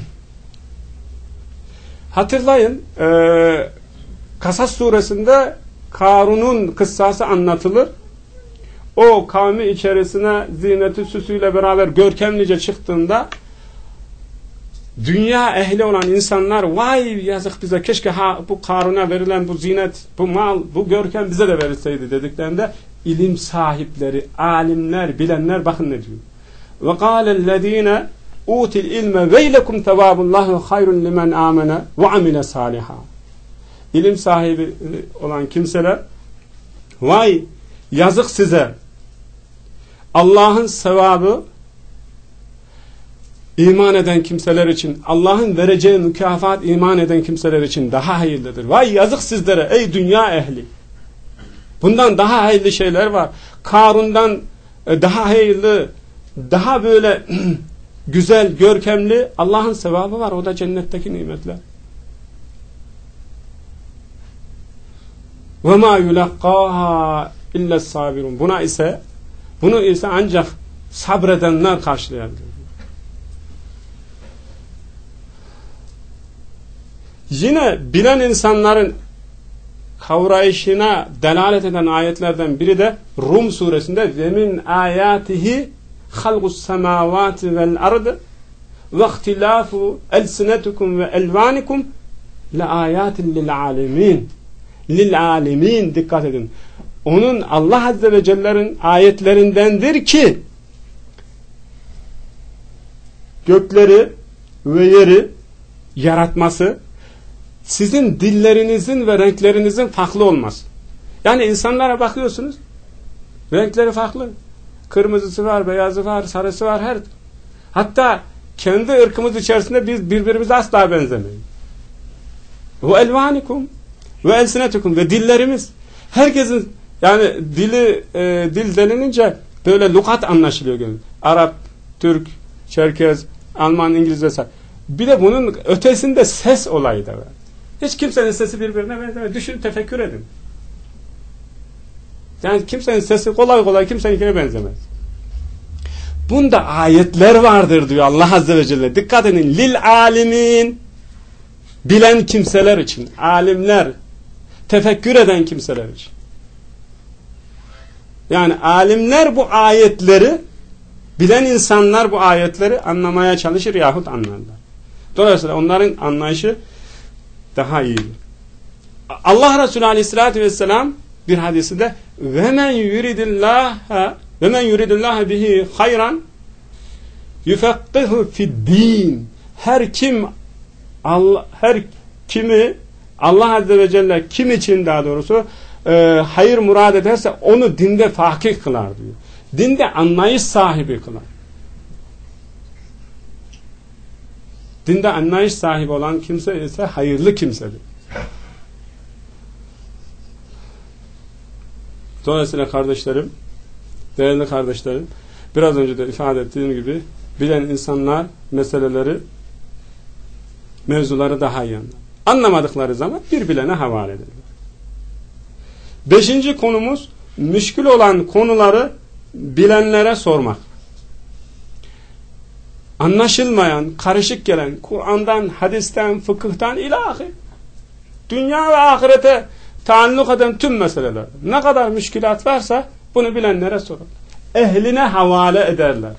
[SPEAKER 1] Hatırlayın, Kasas suresinde Karun'un kıssası anlatılır. O kavmi içerisine zineti süsüyle beraber görkemlice çıktığında dünya ehli olan insanlar vay yazık bize, keşke bu Karun'a verilen bu zinet, bu mal, bu görkem bize de verilseydi dediklerinde ilim sahipleri, alimler, bilenler bakın ne diyor. Ve kâlellezîne util ilme veylekum tevâbullâhu hayrun limen âmene ve amile sâliha. İlim sahibi olan kimseler vay yazık size, Allah'ın sevabı iman eden kimseler için, Allah'ın vereceği mükafat iman eden kimseler için daha hayırlıdır. Vay yazık sizlere ey dünya ehli. Bundan daha hayırlı şeyler var. Karun'dan daha hayırlı, daha böyle güzel, görkemli Allah'ın sevabı var. O da cennetteki nimetler. وَمَا يُلَقَّاهَا اِلَّا الصَّابِرُونَ Bunu ise ancak sabredenler karşılayabilir. Yine bilen insanların kavrayışına delalet eden ayetlerden biri de Rum suresinde ve min ayatihi halqus semavati vel ardı ve ihtilafu elsinetukum ve elvanikum le ayatin lil alemin. Lil alemin, dikkat edin. Onun Allah Azze ve Celle'nin ayetlerindendir ki gökleri ve yeri yaratması, sizin dillerinizin ve renklerinizin farklı olması. Yani insanlara bakıyorsunuz, renkleri farklı. Kırmızısı var, beyazı var, sarısı var, her. Hatta kendi ırkımız içerisinde biz birbirimize asla benzemeyiz. Ve elvanikum ve elsinetukum ve dillerimiz. Herkesin yani dil denilince böyle lukat anlaşılıyor. Arap, Türk, Çerkez, Alman, İngiliz vesaire. Bir de bunun ötesinde ses olayı da var. Hiç kimsenin sesi birbirine benzemez. Düşünün, tefekkür edin. Yani kimsenin sesi kolay kolay kimseninkine benzemez. Bunda ayetler vardır diyor Allah Azze ve Celle. Dikkat edin. Lil alimin, bilen kimseler için, alimler, tefekkür eden kimseler için. Yani alimler bu ayetleri, bilen insanlar bu ayetleri anlamaya çalışır yahut anlarlar. Dolayısıyla onların anlayışı daha iyidir. Allah Resulü Aleyhisselatü Vesselam bir hadisinde ve men yuridillâhe bihi hayran yufekkihu fi'd-din. Her kimi Allah Azze ve Celle kim için daha doğrusu hayır murad ederse onu dinde fakih kılar diyor. Dinde anlayış sahibi kılar. Dinde anlayış sahibi olan kimse ise hayırlı kimsedir. Dolayısıyla kardeşlerim, değerli kardeşlerim, biraz önce de ifade ettiğim gibi bilen insanlar meseleleri, mevzuları daha iyi anlar. Anlamadıkları zaman bir bilene havale ederler. 5. konumuz, müşkül olan konuları bilenlere sormak. Anlaşılmayan, karışık gelen Kur'an'dan, hadisten, fıkıhtan ilahi dünya ve ahirete taalluk eden tüm meseleler, ne kadar müşkülat varsa bunu bilenlere sorun. Ehline havale ederler.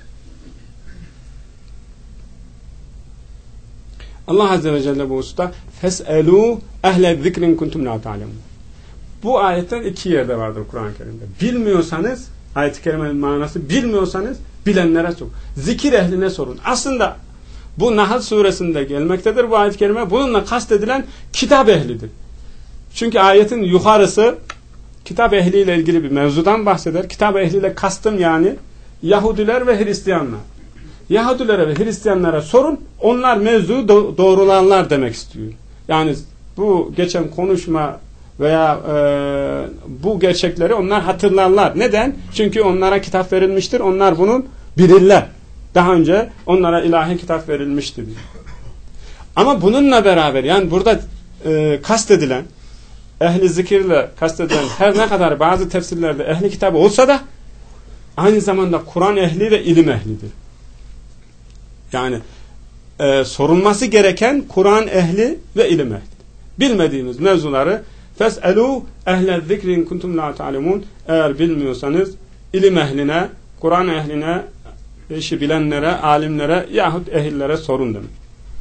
[SPEAKER 1] Allah Azze ve Celle bu hususta fes'elû ehle zikrin kuntum la ta'lemun. Bu ayetten 2 yerde vardır Kur'an-ı Kerim'de. Bilmiyorsanız, ayet-i kerimenin manası bilmiyorsanız bilenlere sorun. Zikir ehline sorun. Aslında bu Nahl suresinde gelmektedir bu ayet-i kerime. Bununla kastedilen kitap ehlidir. Çünkü ayetin yukarısı kitap ehliyle ilgili bir mevzudan bahseder. Kitap ehliyle kastım yani Yahudiler ve Hristiyanlar. Yahudilere ve Hristiyanlara sorun, onlar mevzuyu doğrularlar demek istiyor. Yani bu geçen konuşma veya bu gerçekleri onlar hatırlarlar. Neden? Çünkü onlara kitap verilmiştir. Onlar bunun bilirler. Daha önce onlara ilahi kitap verilmiştir. Ama bununla beraber yani burada kastedilen, ehli zikirle kastedilen her ne kadar bazı tefsirlerde ehli kitabı olsa da aynı zamanda Kur'an ehli ve ilim ehlidir. Yani sorulması gereken Kur'an ehli ve ilim ehli. Bilmediğimiz mevzuları fes'elû ehle zikrin kuntum la ta'lemun. Eğer bilmiyorsanız ilim ehline, Kur'an ehline, işi bilenlere, alimlere yahut ehillere sorun demek.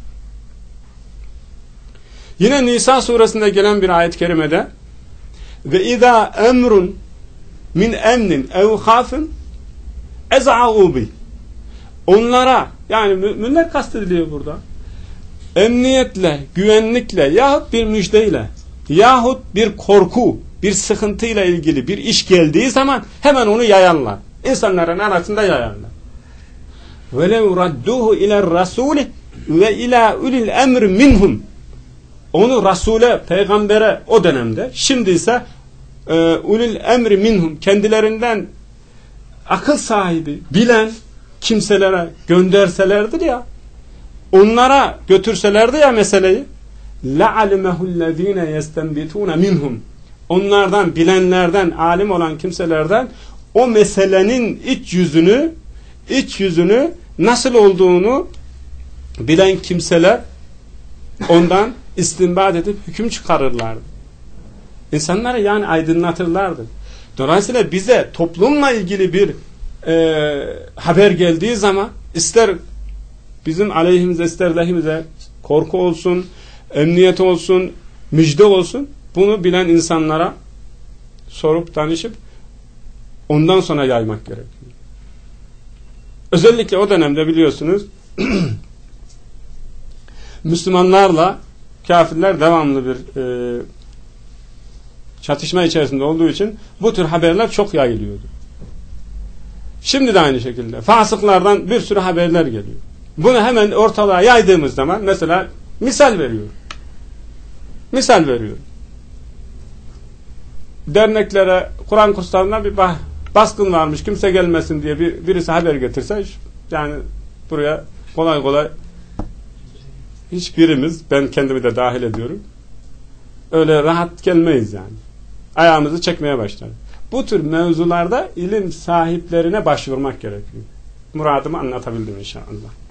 [SPEAKER 1] Yine Nisa suresinde gelen bir ayet-i kerimede ve izâ emrun min emnin ev khâfın ez'a'û bih. Onlara, yani müminler kastediliyor burada, emniyetle, güvenlikle yahut bir müjdeyle yahut bir korku, bir sıkıntıyla ilgili bir iş geldiği zaman hemen onu yayarlar. İnsanların arasında yayarlar. وَلَوْ رَدُّوهُ اِلَى الرَّسُولِ وَاِلَى اُلِي الْاَمْرِ مِنْهُمْ. Onu Resul'e, peygambere o dönemde, şimdi ise ulul emri minhum, kendilerinden akıl sahibi, bilen kimselere gönderselerdir ya, onlara götürselerdi ya meseleyi, لَعَلِمَهُ الَّذ۪ينَ يَسْتَنْبِتُونَ مِنْهُمْ. Onlardan, bilenlerden, alim olan kimselerden o meselenin iç yüzünü nasıl olduğunu bilen kimseler ondan istinbat edip hüküm çıkarırlardı. İnsanları yani aydınlatırlardı. Dolayısıyla bize toplumla ilgili bir haber geldiği zaman, ister bizim aleyhimize ister lehimize, korku olsun, emniyet olsun, müjde olsun, bunu bilen insanlara sorup danışıp ondan sonra yaymak gerekiyor. Özellikle o dönemde biliyorsunuz Müslümanlarla kafirler devamlı bir çatışma içerisinde olduğu için bu tür haberler çok yayılıyordu. Şimdi de aynı şekilde fasıklardan bir sürü haberler geliyor. Bunu hemen ortalığa yaydığımız zaman, mesela misal veriyorum. Derneklere, Kur'an kurslarına bir baskın varmış, kimse gelmesin diye birisi haber getirse, yani buraya kolay kolay hiçbirimiz, ben kendimi de dahil ediyorum, öyle rahat gelmeyiz yani. Ayağımızı çekmeye başlar. Bu tür mevzularda ilim sahiplerine başvurmak gerekiyor. Muradımı anlatabildim inşallah.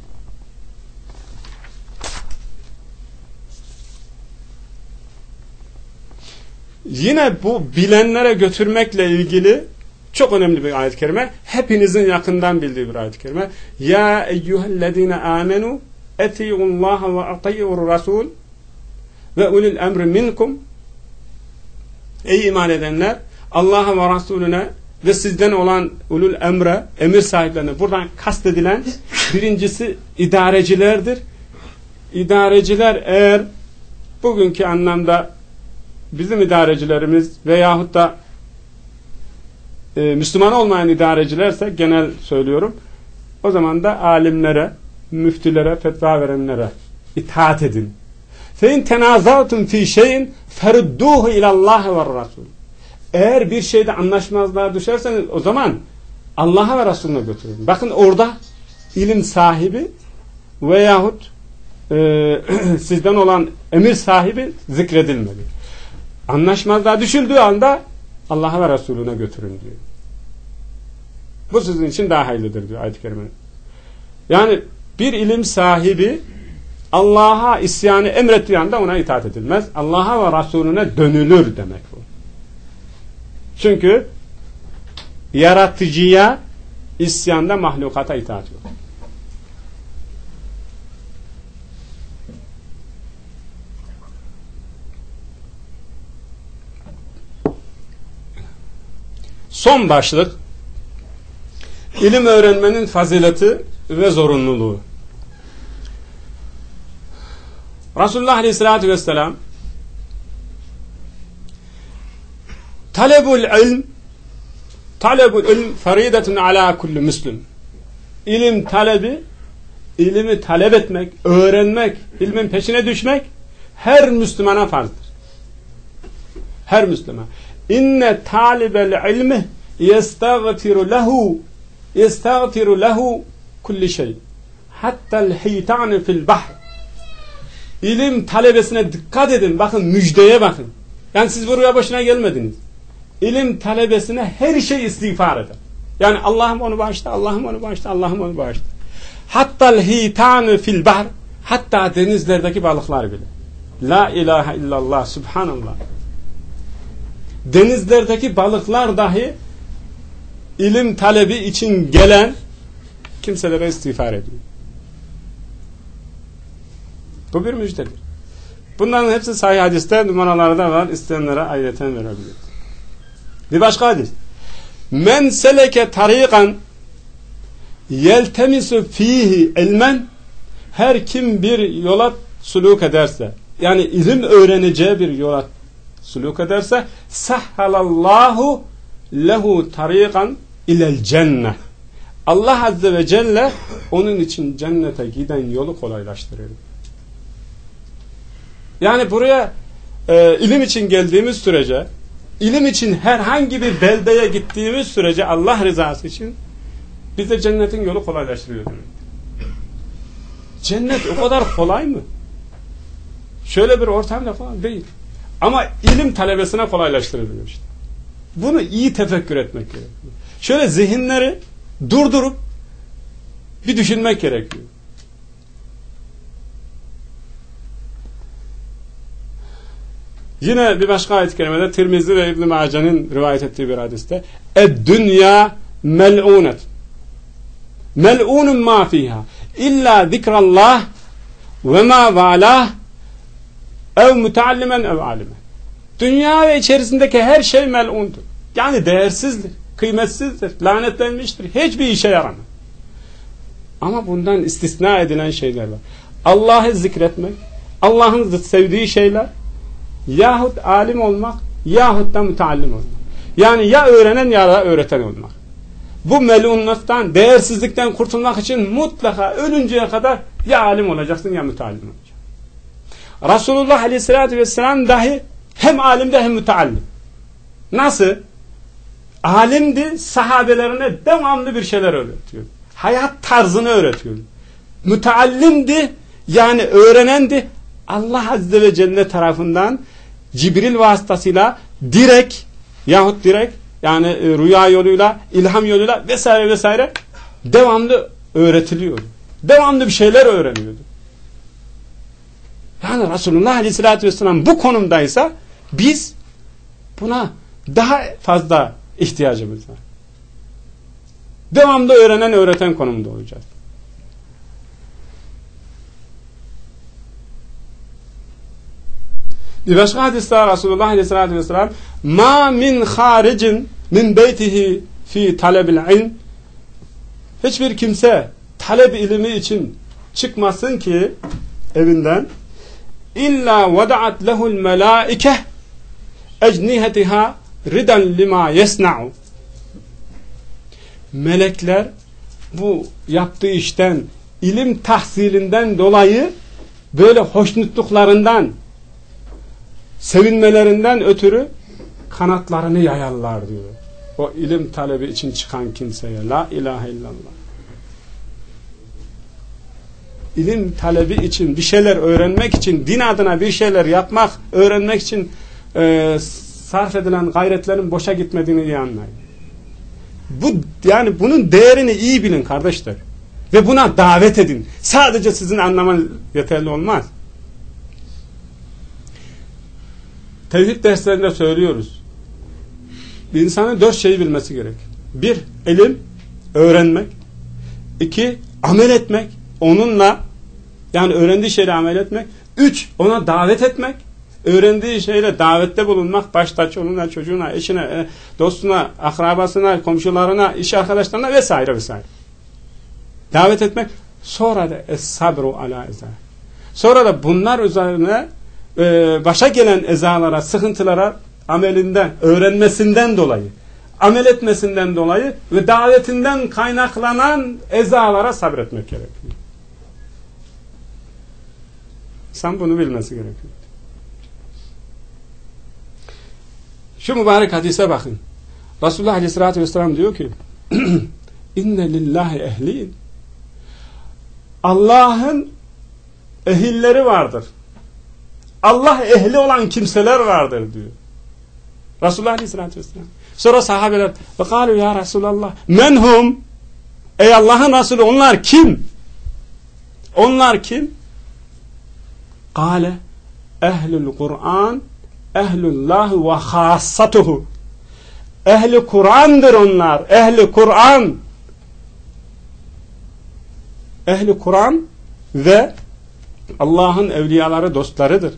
[SPEAKER 1] Yine bu bilenlere götürmekle ilgili çok önemli bir ayet-i kerime. Hepinizin yakından bildiği bir ayet-i kerime. Ya eyyühellezine amenu eti'ullaha ve ati'ur rasul ve ulil emri minkum. Ey iman edenler, Allah'a ve Resulüne ve sizden olan ulul emre, emir sahiplerine, buradan kastedilen birincisi idarecilerdir. İdareciler eğer bugünkü anlamda bizim idarecilerimiz veyahut da Müslüman olmayan idarecilerse, genel söylüyorum, o zaman da alimlere, müftülere, fetva verenlere itaat edin. فَاِنْ تَنَازَعْتُمْ ف۪ي شَيْءٍ فَرُدُّوهُ اِلَى اللّٰهِ وَالرَّسُولِ. Eğer bir şeyde anlaşmazlığa düşerseniz o zaman Allah'a ve Resulüne götürün. Bakın orada ilim sahibi veyahut sizden olan emir sahibi zikredilmedi. Anlaşmazlığa düşüldüğü anda Allah'a ve Resulüne götürün diyor. Bu sizin için daha hayırlıdır diyor ayet-i kerime. Yani bir ilim sahibi Allah'a isyanı emrettiği anda ona itaat edilmez. Allah'a ve Resulüne dönülür demek bu. Çünkü yaratıcıya isyanda mahlukata itaat yok. Son başlık, ilim öğrenmenin fazileti ve zorunluluğu. Resulullah Aleyhisselatü Vesselam talebul ilm faridetun ala kulli müslim. İlim talebi, ilimi talep etmek, öğrenmek, ilmin peşine düşmek her Müslümana farzdır. Her Müslüman. İnne talibel ilmi yestağfiru lehu kulli şey. Hattal heytani fil bahr. İlim talebesine dikkat edin. Bakın, müjdeye bakın. Yani siz buraya boşuna gelmediniz. İlim talebesine her şey istiğfar eder. Yani Allah'ım onu bağışla, Allah'ım onu bağışla, Allah'ım onu bağışla. Hattal heytani fil bahr. Hatta denizlerdeki balıklar bile. La ilahe illallah, subhanallah. Denizlerdeki balıklar dahi ilim talebi için gelen kimselere istiğfar ediyor. Bu bir müjdedir. Bunların hepsi sahih hadiste, numaraları da var. İsteyenlere ayrıca verebilir. Bir başka hadis. Men seleke tariqan yeltemisu fihi ilmen. Her kim bir yola suluk ederse, yani ilim öğreneceği bir yola suluk ederse, sahhalallahu lehu tariqan ilel cennet. Allah Azze ve Celle onun için cennete giden yolu kolaylaştırıyor. Yani buraya ilim için geldiğimiz sürece, ilim için herhangi bir beldeye gittiğimiz sürece Allah rızası için bize cennetin yolu kolaylaştırıyor demek. Cennet o kadar kolay mı? Şöyle bir ortamda falan değil. Ama ilim talebesine kolaylaştırılıyor işte. Bunu iyi tefekkür etmek gerekiyor. Şöyle zihinleri durdurup bir düşünmek gerekiyor. Yine bir başka ayet-i kerimede Tirmizi ve İbn-i Mace'nin rivayet ettiği bir hadiste "Ed-dünya mel'unet mel'unun ma fiha illa zikrallah ve ma valah ev müteallimen ev alimen." Dünya ve içerisindeki her şey mel'undur. Yani değersizdir, kıymetsizdir, lanetlenmiştir. Hiçbir işe yaramaz. Ama bundan istisna edilen şeyler var. Allah'ı zikretmek, Allah'ın sevdiği şeyler, yahut alim olmak, yahut da müteallim olmak. Yani ya öğrenen ya da öğreten olmak. Bu melunluktan, değersizlikten kurtulmak için mutlaka ölünceye kadar ya alim olacaksın ya müteallim olacaksın. Resulullah Aleyhisselatü Vesselam dahi hem alimde hem müteallim. Nasıl? Alimdi, sahabelerine devamlı bir şeyler öğretiyor. Hayat tarzını öğretiyor. Müteallimdi, yani öğrenendi. Allah Azze ve Celle tarafından Cibril vasıtasıyla direkt yahut direkt, yani rüya yoluyla, ilham yoluyla vesaire vesaire devamlı öğretiliyordu. Devamlı bir şeyler öğreniyordu. Yani Resulullah Aleyhisselatü Vesselam bu konumdaysa biz buna daha fazla ihtiyacımız var. Devamlı öğrenen, öğreten konumda olacağız. Bir başka hadiste Resulullah Aleyhisselatü Vesselam "Ma min haricin min beytihi fi talebil ilm" hiçbir kimse talep ilmi için çıkmasın ki evinden "İlla vada'at lehul melaike ecnihetiha ridan lima yesna'u." Melekler bu yaptığı işten, ilim tahsilinden dolayı böyle hoşnutluklarından, sevinmelerinden ötürü kanatlarını yayarlar diyor. O ilim talebi için çıkan kimseye. La ilahe illallah. İlim talebi için, bir şeyler öğrenmek için, din adına bir şeyler yapmak, öğrenmek için sarf edilen gayretlerin boşa gitmediğini iyi anlayın. Yani bunun değerini iyi bilin kardeşler. Ve buna davet edin. Sadece sizin anlamanız yeterli olmaz. Tevhid derslerinde söylüyoruz. Bir insanın 4 şeyi bilmesi gerek. 1. İlim, öğrenmek. 2. Amel etmek. Onunla, yani öğrendiği şeyle amel etmek. 3. Ona davet etmek. Öğrendiği şeyle davette bulunmak. Başta çoluğuna, çocuğuna, eşine, dostuna, akrabasına, komşularına, iş arkadaşlarına vesaire vesaire. Davet etmek. Sonra da es-sabru ala eza. Sonra da bunlar üzerine başa gelen ezalara, sıkıntılara amelinden, öğrenmesinden dolayı, amel etmesinden dolayı ve davetinden kaynaklanan ezalara sabretmek gerekiyor. İnsan bunu bilmesi gerekiyor. Şu mübarek hadise bakın. Resulullah Aleyhisselatü Vesselam diyor ki inne lillahi ehlin. Allah'ın ehilleri vardır. Allah ehli olan kimseler vardır diyor. Resulullah Aleyhisselatü Vesselam. Sonra sahabeler وَقَالُوا ya Resulallah menhum, ey Allah'ın Resulü onlar kim? Onlar kim? قَالَ ehlül Kur'an ehlullah ve hassatuhu. Ehli Kur'an'dır onlar. Ehli Kur'an. Ehli Kur'an ve Allah'ın evliyaları, dostlarıdır.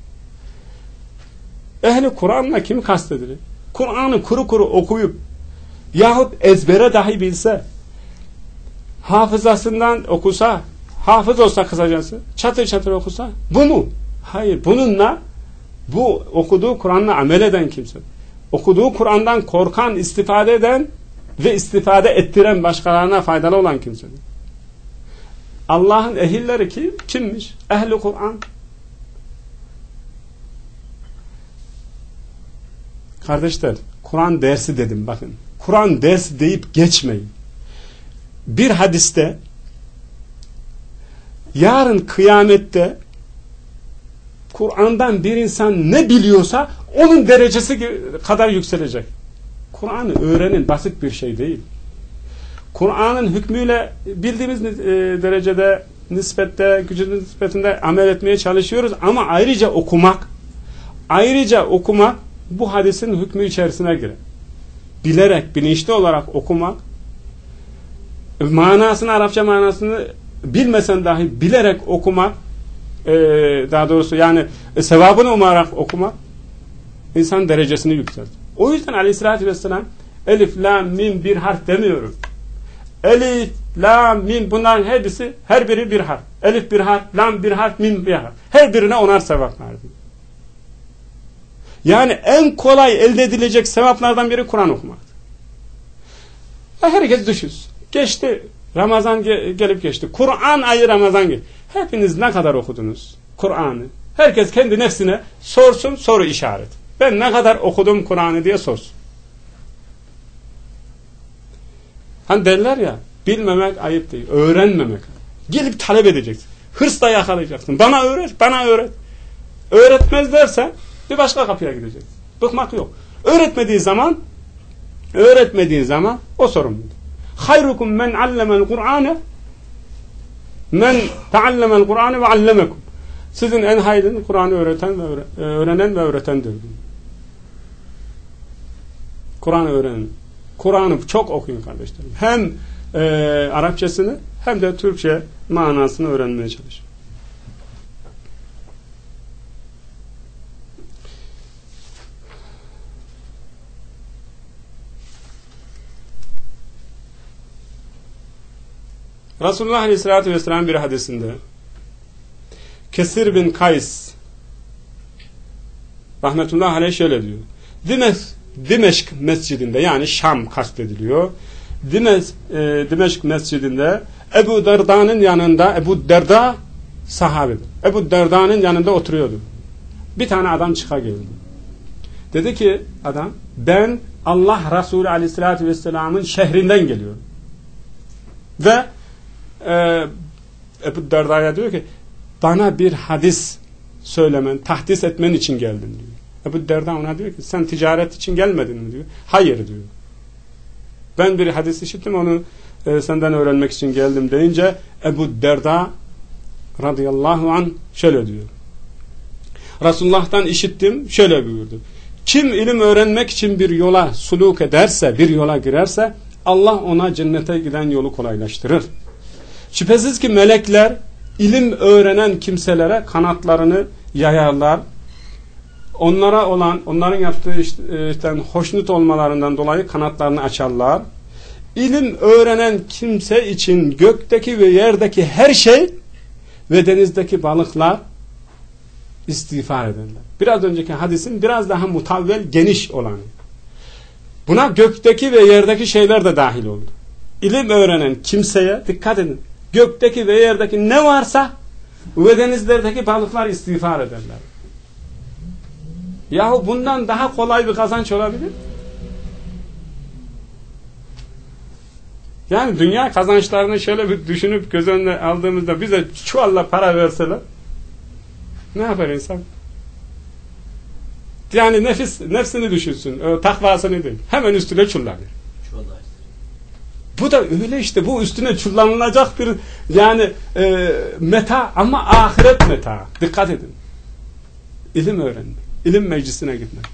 [SPEAKER 1] Ehli Kur'an'la kim kastedilir? Kur'an'ı kuru kuru okuyup yahut ezbere dahi bilse, hafızasından okusa, hafız olsa kısacası, çatır çatır okusa, bu mu? Hayır. Bununla, bu okuduğu Kur'an'la amel eden kimse, okuduğu Kur'an'dan korkan, istifade eden ve istifade ettiren, başkalarına faydalı olan kimsedir. Allah'ın ehilleri kimmiş? Ehli Kur'an. Kardeşler, Kur'an dersi dedim, bakın. Kur'an dersi deyip geçmeyin. Bir hadiste yarın kıyamette Kur'an'dan bir insan ne biliyorsa onun derecesi kadar yükselecek. Kur'an'ı öğrenin, basit bir şey değil. Kur'an'ın hükmüyle bildiğimiz derecede, nispette, gücün nispetinde amel etmeye çalışıyoruz ama ayrıca okumak bu hadisin hükmü içerisine girer. Bilerek, bilinçli olarak okumak, manasını, Arapça manasını bilmesen dahi bilerek okumak, daha doğrusu yani sevabını umarak okumak insan derecesini yükseltir. O yüzden Aleyhisselatü Vesselam elif, lam, mim bir harf demiyorum. Elif, lam, mim bunların hepsi, her biri bir harf. Elif bir harf, lam bir harf, mim bir harf. Her birine 10'ar sevap verdi. Yani en kolay elde edilecek sevaplardan biri Kur'an okumaktır. Herkes düşünsün. Geçti. Ramazan gelip geçti. Kur'an ayı Ramazan geldi. Hepiniz ne kadar okudunuz Kur'an'ı? Herkes kendi nefsine sorsun, soru işareti. Ben ne kadar okudum Kur'an'ı diye sorsun. Hani derler ya, bilmemek ayıp değil, öğrenmemek. Gelip talep edeceksin. Hırsla yakalayacaksın. Bana öğret, bana öğret. Öğretmezlerse bir başka kapıya gideceksin. Bıkmak yok. Öğretmediği zaman o sorumludur. Hayrukum men allemel Kur'ane men teallemel Kur'ane ve allemekum. Sizin en hayırlı Kur'an'ı öğrenen ve öğretendir. Kur'an'ı öğrenin. Kur'an'ı çok okuyun kardeşlerim. Hem Arapçasını hem de Türkçe manasını öğrenmeye çalışın. Resulullah Aleyhisselatü Vesselam bir hadisinde Kesir bin Kays rahmetullahi aleyh şöyle diyor. Dimeşk mescidinde, yani Şam kastediliyor. Dimeşk mescidinde Ebu Derda'nın yanında, Ebu Derda sahabedir. Ebu Derda'nın yanında oturuyordu. Bir tane adam çıka geldi. Dedi ki adam, ben Allah Resulü Aleyhisselatü Vesselam'ın şehrinden geliyorum. Ve Ebu Derda'ya diyor ki, bana bir hadis söylemen, tahdis etmen için geldim diyor. Ebu Derda ona diyor ki, sen ticaret için gelmedin mi diyor. Hayır diyor. Ben bir hadis işittim, onu senden öğrenmek için geldim deyince Ebu Derda radıyallahu anh şöyle diyor. Resulullah'tan işittim, şöyle buyurdu. Kim ilim öğrenmek için bir yola suluk ederse, bir yola girerse Allah ona cennete giden yolu kolaylaştırır. Şüphesiz ki melekler ilim öğrenen kimselere kanatlarını yayarlar. Onların yaptığı işten hoşnut olmalarından dolayı kanatlarını açarlar. İlim öğrenen kimse için gökteki ve yerdeki her şey ve denizdeki balıklar istiğfar ederler. Biraz önceki hadisin biraz daha mutavvel, geniş olanı. Buna gökteki ve yerdeki şeyler de dahil oldu. İlim öğrenen kimseye dikkat edin. Gökteki ve yerdeki ne varsa ve denizlerdeki balıklar istiğfar ederler. Yahu bundan daha kolay bir kazanç olabilir. Yani dünya kazançlarını şöyle bir düşünüp göz önüne aldığımızda bize çuvalla para verseler ne yapar insan? Yani nefsini düşünsün, takvasını değil. Hemen üstüne çullanır. Bu da öyle işte, bu üstüne çullanılacak bir yani meta, ama ahiret meta. Dikkat edin. İlim öğrenmek, ilim meclisine gitmek.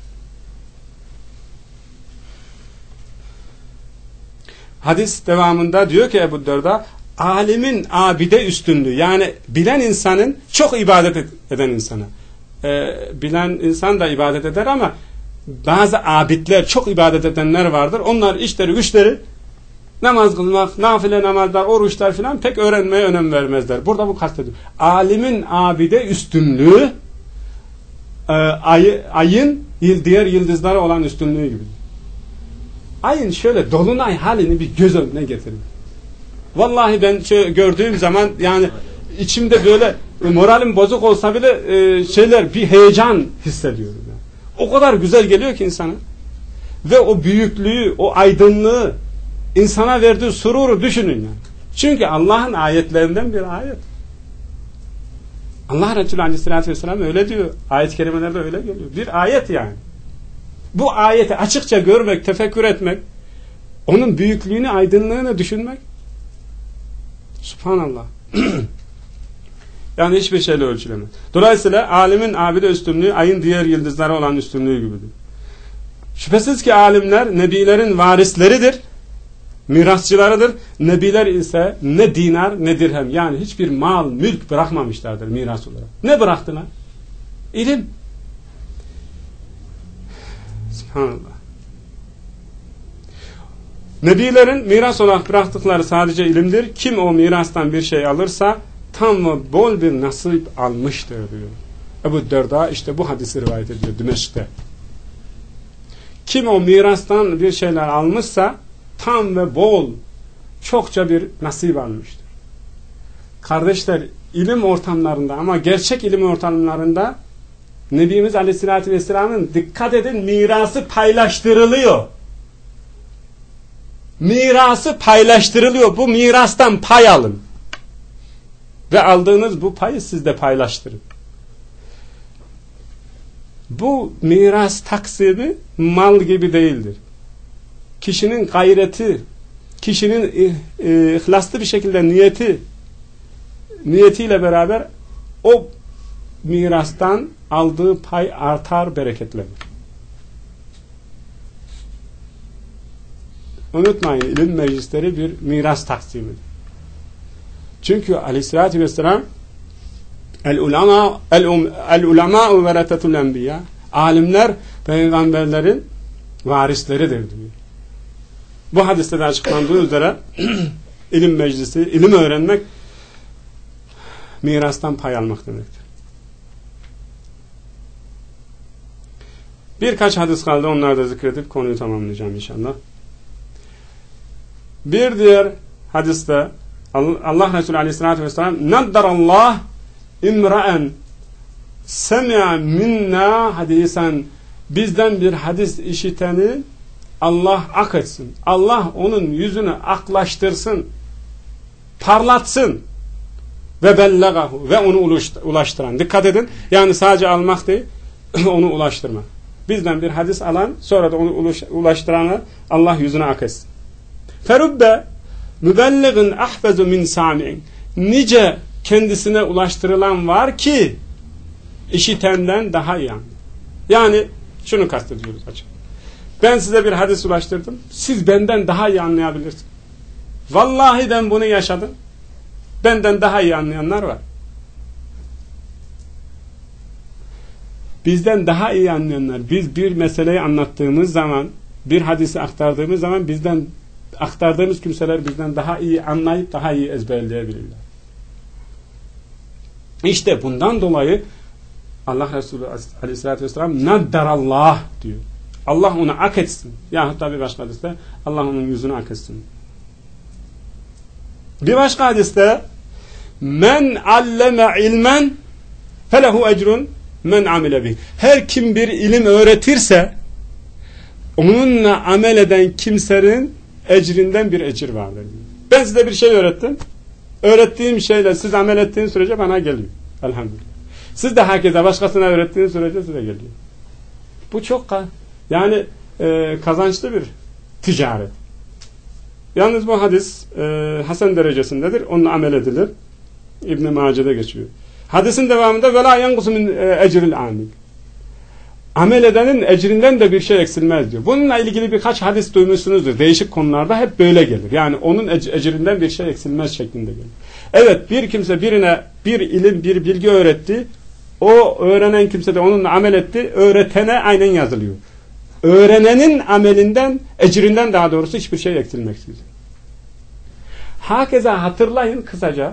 [SPEAKER 1] Hadis devamında diyor ki Ebu Derda, alimin abide üstünlüğü, yani bilen insanın çok ibadet eden insana. Bilen insan da ibadet eder ama bazı abidler, çok ibadet edenler vardır. Onlar işleri güçleri namaz kılmak, nafile namazlar, oruçlar filan pek öğrenmeye önem vermezler. Burada bu kastediyor. Alimin abide üstünlüğü ayın diğer yıldızlara olan üstünlüğü gibi. ayın şöyle dolunay halini bir göz önüne getirin. Vallahi ben gördüğüm zaman yani içimde böyle moralim bozuk olsa bile bir heyecan hissediyorum. Yani. O kadar güzel geliyor ki insana. Ve o büyüklüğü, o aydınlığı, insana verdiği sururu düşünün yani. Çünkü Allah'ın ayetlerinden bir ayet. Allah Resulü Aleyhisselatü Vesselam öyle diyor. Ayet-i kerimelerde öyle geliyor. Bir ayet yani. Bu ayeti açıkça görmek, tefekkür etmek, onun büyüklüğünü, aydınlığını düşünmek. Subhanallah. Yani hiçbir şeyle ölçülemez. Dolayısıyla alimin abide üstünlüğü ayın diğer yıldızlara olan üstünlüğü gibidir. Şüphesiz ki alimler nebilerin varisleridir, mirasçılarıdır. Nebiler ise ne dinar ne dirhem, yani hiçbir mal, mülk bırakmamışlardır miras olarak. Ne bıraktılar? İlim. Subhanallah. Nebilerin miras olarak bıraktıkları sadece ilimdir. Kim o mirastan bir şey alırsa tam ve bol bir nasip almıştır diyor. Ebu Derda işte bu hadisi rivayet ediyor Dimeşk'te. Kim o mirastan bir şeyler almışsa tam ve bol, çokça bir nasip almıştır. Kardeşler, ilim ortamlarında, ama gerçek ilim ortamlarında Nebimiz Aleyhisselatü Vesselam'ın, dikkat edin, mirası paylaştırılıyor. Mirası paylaştırılıyor. Bu mirastan pay alın. Ve aldığınız bu payı siz de paylaştırın. Bu miras taksimi mal gibi değildir. Kişinin gayreti, kişinin ihlaslı bir şekilde niyetiyle beraber o mirastan aldığı pay artar, bereketlenir. Unutmayın, ilim meclisleri bir miras taksimidir. Çünkü Aleyhisselatü Vesselam el-ulemâ'u veretetul enbiya, alimler peygamberlerin varisleridir diyor. Bu hadiste de açıklandığı üzere ilim meclisi, ilim öğrenmek mirastan pay almak demektir. Birkaç hadis kaldı, onları da zikredip konuyu tamamlayacağım inşallah. Bir diğer hadiste Allah Resulü Aleyhisselatü Vesselam naddarallah imra'en semi'a minna hadisen, bizden bir hadis işiteni Allah ak etsin. Allah onun yüzünü aklaştırsın, parlatsın ve bellegahu, ve onu ulaştıran. Dikkat edin, yani sadece almak değil, onu ulaştırmak. Bizden bir hadis alan, sonra da onu ulaştıranı Allah yüzüne ak etsin. Ferubbe mübelligin ahfezu min sami'in, nice kendisine ulaştırılan var ki işitenden daha iyi anlıyor. Yani şunu kastediyoruz açık. Ben size bir hadis ulaştırdım, siz benden daha iyi anlayabilirsiniz. Vallahi ben bunu yaşadım. Benden daha iyi anlayanlar var. Bizden daha iyi anlayanlar, biz bir meseleyi anlattığımız zaman, bir hadisi aktardığımız zaman, bizden aktardığımız kimseler bizden daha iyi anlayıp daha iyi ezberleyebilirler. İşte bundan dolayı Allah Resulü Aleyhisselatü Vesselam naddarallah diyor. Allah onu ak etsin. Yahut da bir başka hadiste Allah onun yüzünü ak etsin. Bir başka hadiste men alleme ilmen felehu ecrun men amile bih. Her kim bir ilim öğretirse onunla amel eden kimsenin ecrinden bir ecir vardır. Ben size bir şey öğrettim. Öğrettiğim şeyle siz amel ettiğiniz sürece bana geliyor. Elhamdülillah. Siz de herkese başkasına öğrettiğiniz sürece size geliyor. Bu çok yani kazançlı bir ticaret. Yalnız bu hadis hasen derecesindedir. Onunla amel edilir. İbn-i Mace'de geçiyor. Hadisin devamında vela yankusu min ecril amil. Amel edenin ecrinden de bir şey eksilmez diyor. Bununla ilgili birkaç hadis duymuşsunuzdur. Değişik konularda hep böyle gelir. Yani onun ecrinden bir şey eksilmez şeklinde gelir. Evet, bir kimse birine bir ilim, bir bilgi öğretti. O öğrenen kimse de onunla amel etti. Öğretene aynen yazılıyor. Öğrenenin amelinden, ecrinden daha doğrusu hiçbir şey eksilmeksizin. Hakeza hatırlayın kısaca.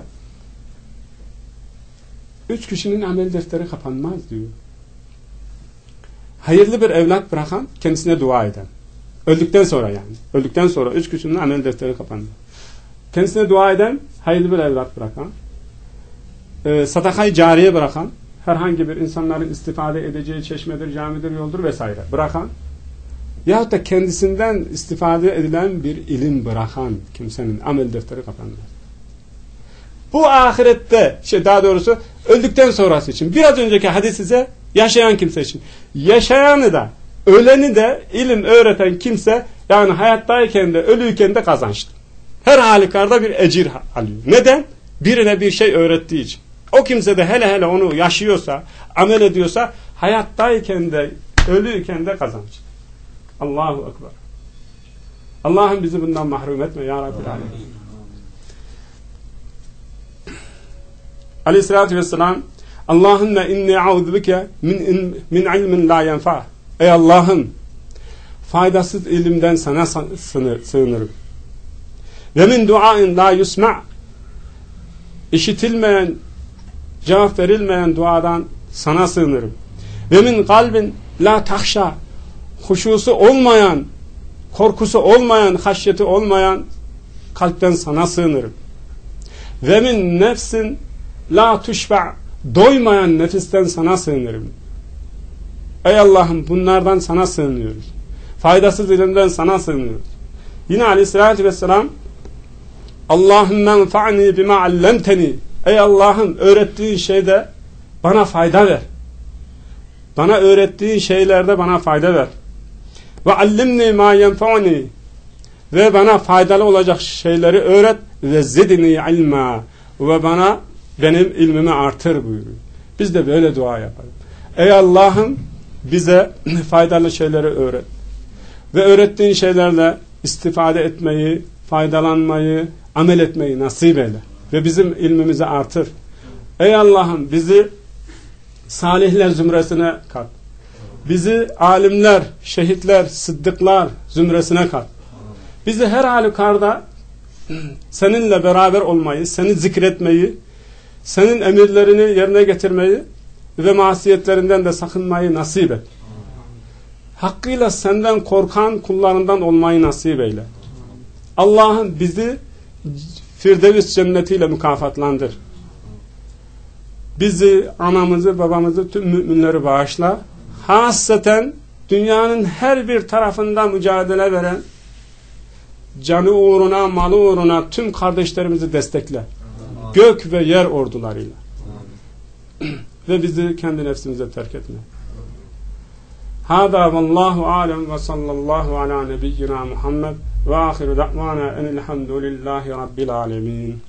[SPEAKER 1] 3 kişinin amel defteri kapanmaz diyor. Hayırlı bir evlat bırakan, kendisine dua eden. Öldükten sonra yani. Öldükten sonra 3 kişinin amel defteri kapandı. Kendisine dua eden, hayırlı bir evlat bırakan, sadakayı cariye bırakan, herhangi bir insanların istifade edeceği çeşmedir, camidir, yoldur vesaire bırakan, yahut da kendisinden istifade edilen bir ilim bırakan kimsenin amel defteri kapandı. Bu ahirette, daha doğrusu öldükten sonrası için. Biraz önceki hadis ise yaşayan kimse için. Yaşayanı da, öleni de ilim öğreten kimse, yani hayattayken de ölüyken de kazançlı. Her halükarda bir ecir alıyor. Neden? Birine bir şey öğrettiği için. O kimse de hele hele onu yaşıyorsa, amel ediyorsa, hayattayken de ölüyken de kazançlı. Allahu Ekber. Allah'ım bizi bundan mahrum etme ya Rabbil Alemin. Aleyhissalatü vesselam, Allahümme inni a'udhubike min ilmin la yenfa. Ey Allah'ım, faydasız ilimden sana sığınırım. Ve min duain la yusma'. İşitilmeyen, cevap verilmeyen duadan sana sığınırım. Ve min kalbin la tahşa. Huşusu olmayan, korkusu olmayan, haşyeti olmayan kalpten sana sığınırım. Ve min nefsin la tuşba'. Doymayan nefisten sana sığınırım. Ey Allah'ım, bunlardan sana sığınıyoruz. Faydasız ilimden sana sığınıyoruz. Yine aleyhissalatü vesselam, Allahümme enfa'ni bima allemteni. Ey Allah'ım, öğrettiğin şeyde bana fayda ver. Bana öğrettiğin şeylerde bana fayda ver. Ve allimni ma yenfa'ni. Ve bana faydalı olacak şeyleri öğret. Ve zidni ilma. Ve bana benim ilmimi artır buyuruyor. Biz de böyle dua yapalım. Ey Allah'ım, bize faydalı şeyleri öğret. Ve öğrettiğin şeylerle istifade etmeyi, faydalanmayı, amel etmeyi nasip eyle. Ve bizim ilmimizi artır. Ey Allah'ım, bizi salihler zümresine kat. Bizi alimler, şehitler, sıddıklar zümresine kat. Bizi her halükarda seninle beraber olmayı, seni zikretmeyi, senin emirlerini yerine getirmeyi ve masiyetlerinden de sakınmayı nasip et. Hakkıyla senden korkan kullarından olmayı nasip eyle. Allah'ım, bizi Firdevs cennetiyle mükafatlandır. Bizi, anamızı, babamızı, tüm müminleri bağışla. Hasreten dünyanın her bir tarafında mücadele veren, canı uğruna, malı uğruna tüm kardeşlerimizi destekle. Gök ve yer ordularıyla. Ve bizi kendi nefsimize terk etme. Hâdâ vallâhu âlem ve sallallahu alâ nebiyyina Muhammed ve âhiru da'vâna enilhamdülillahi rabbil âlemin.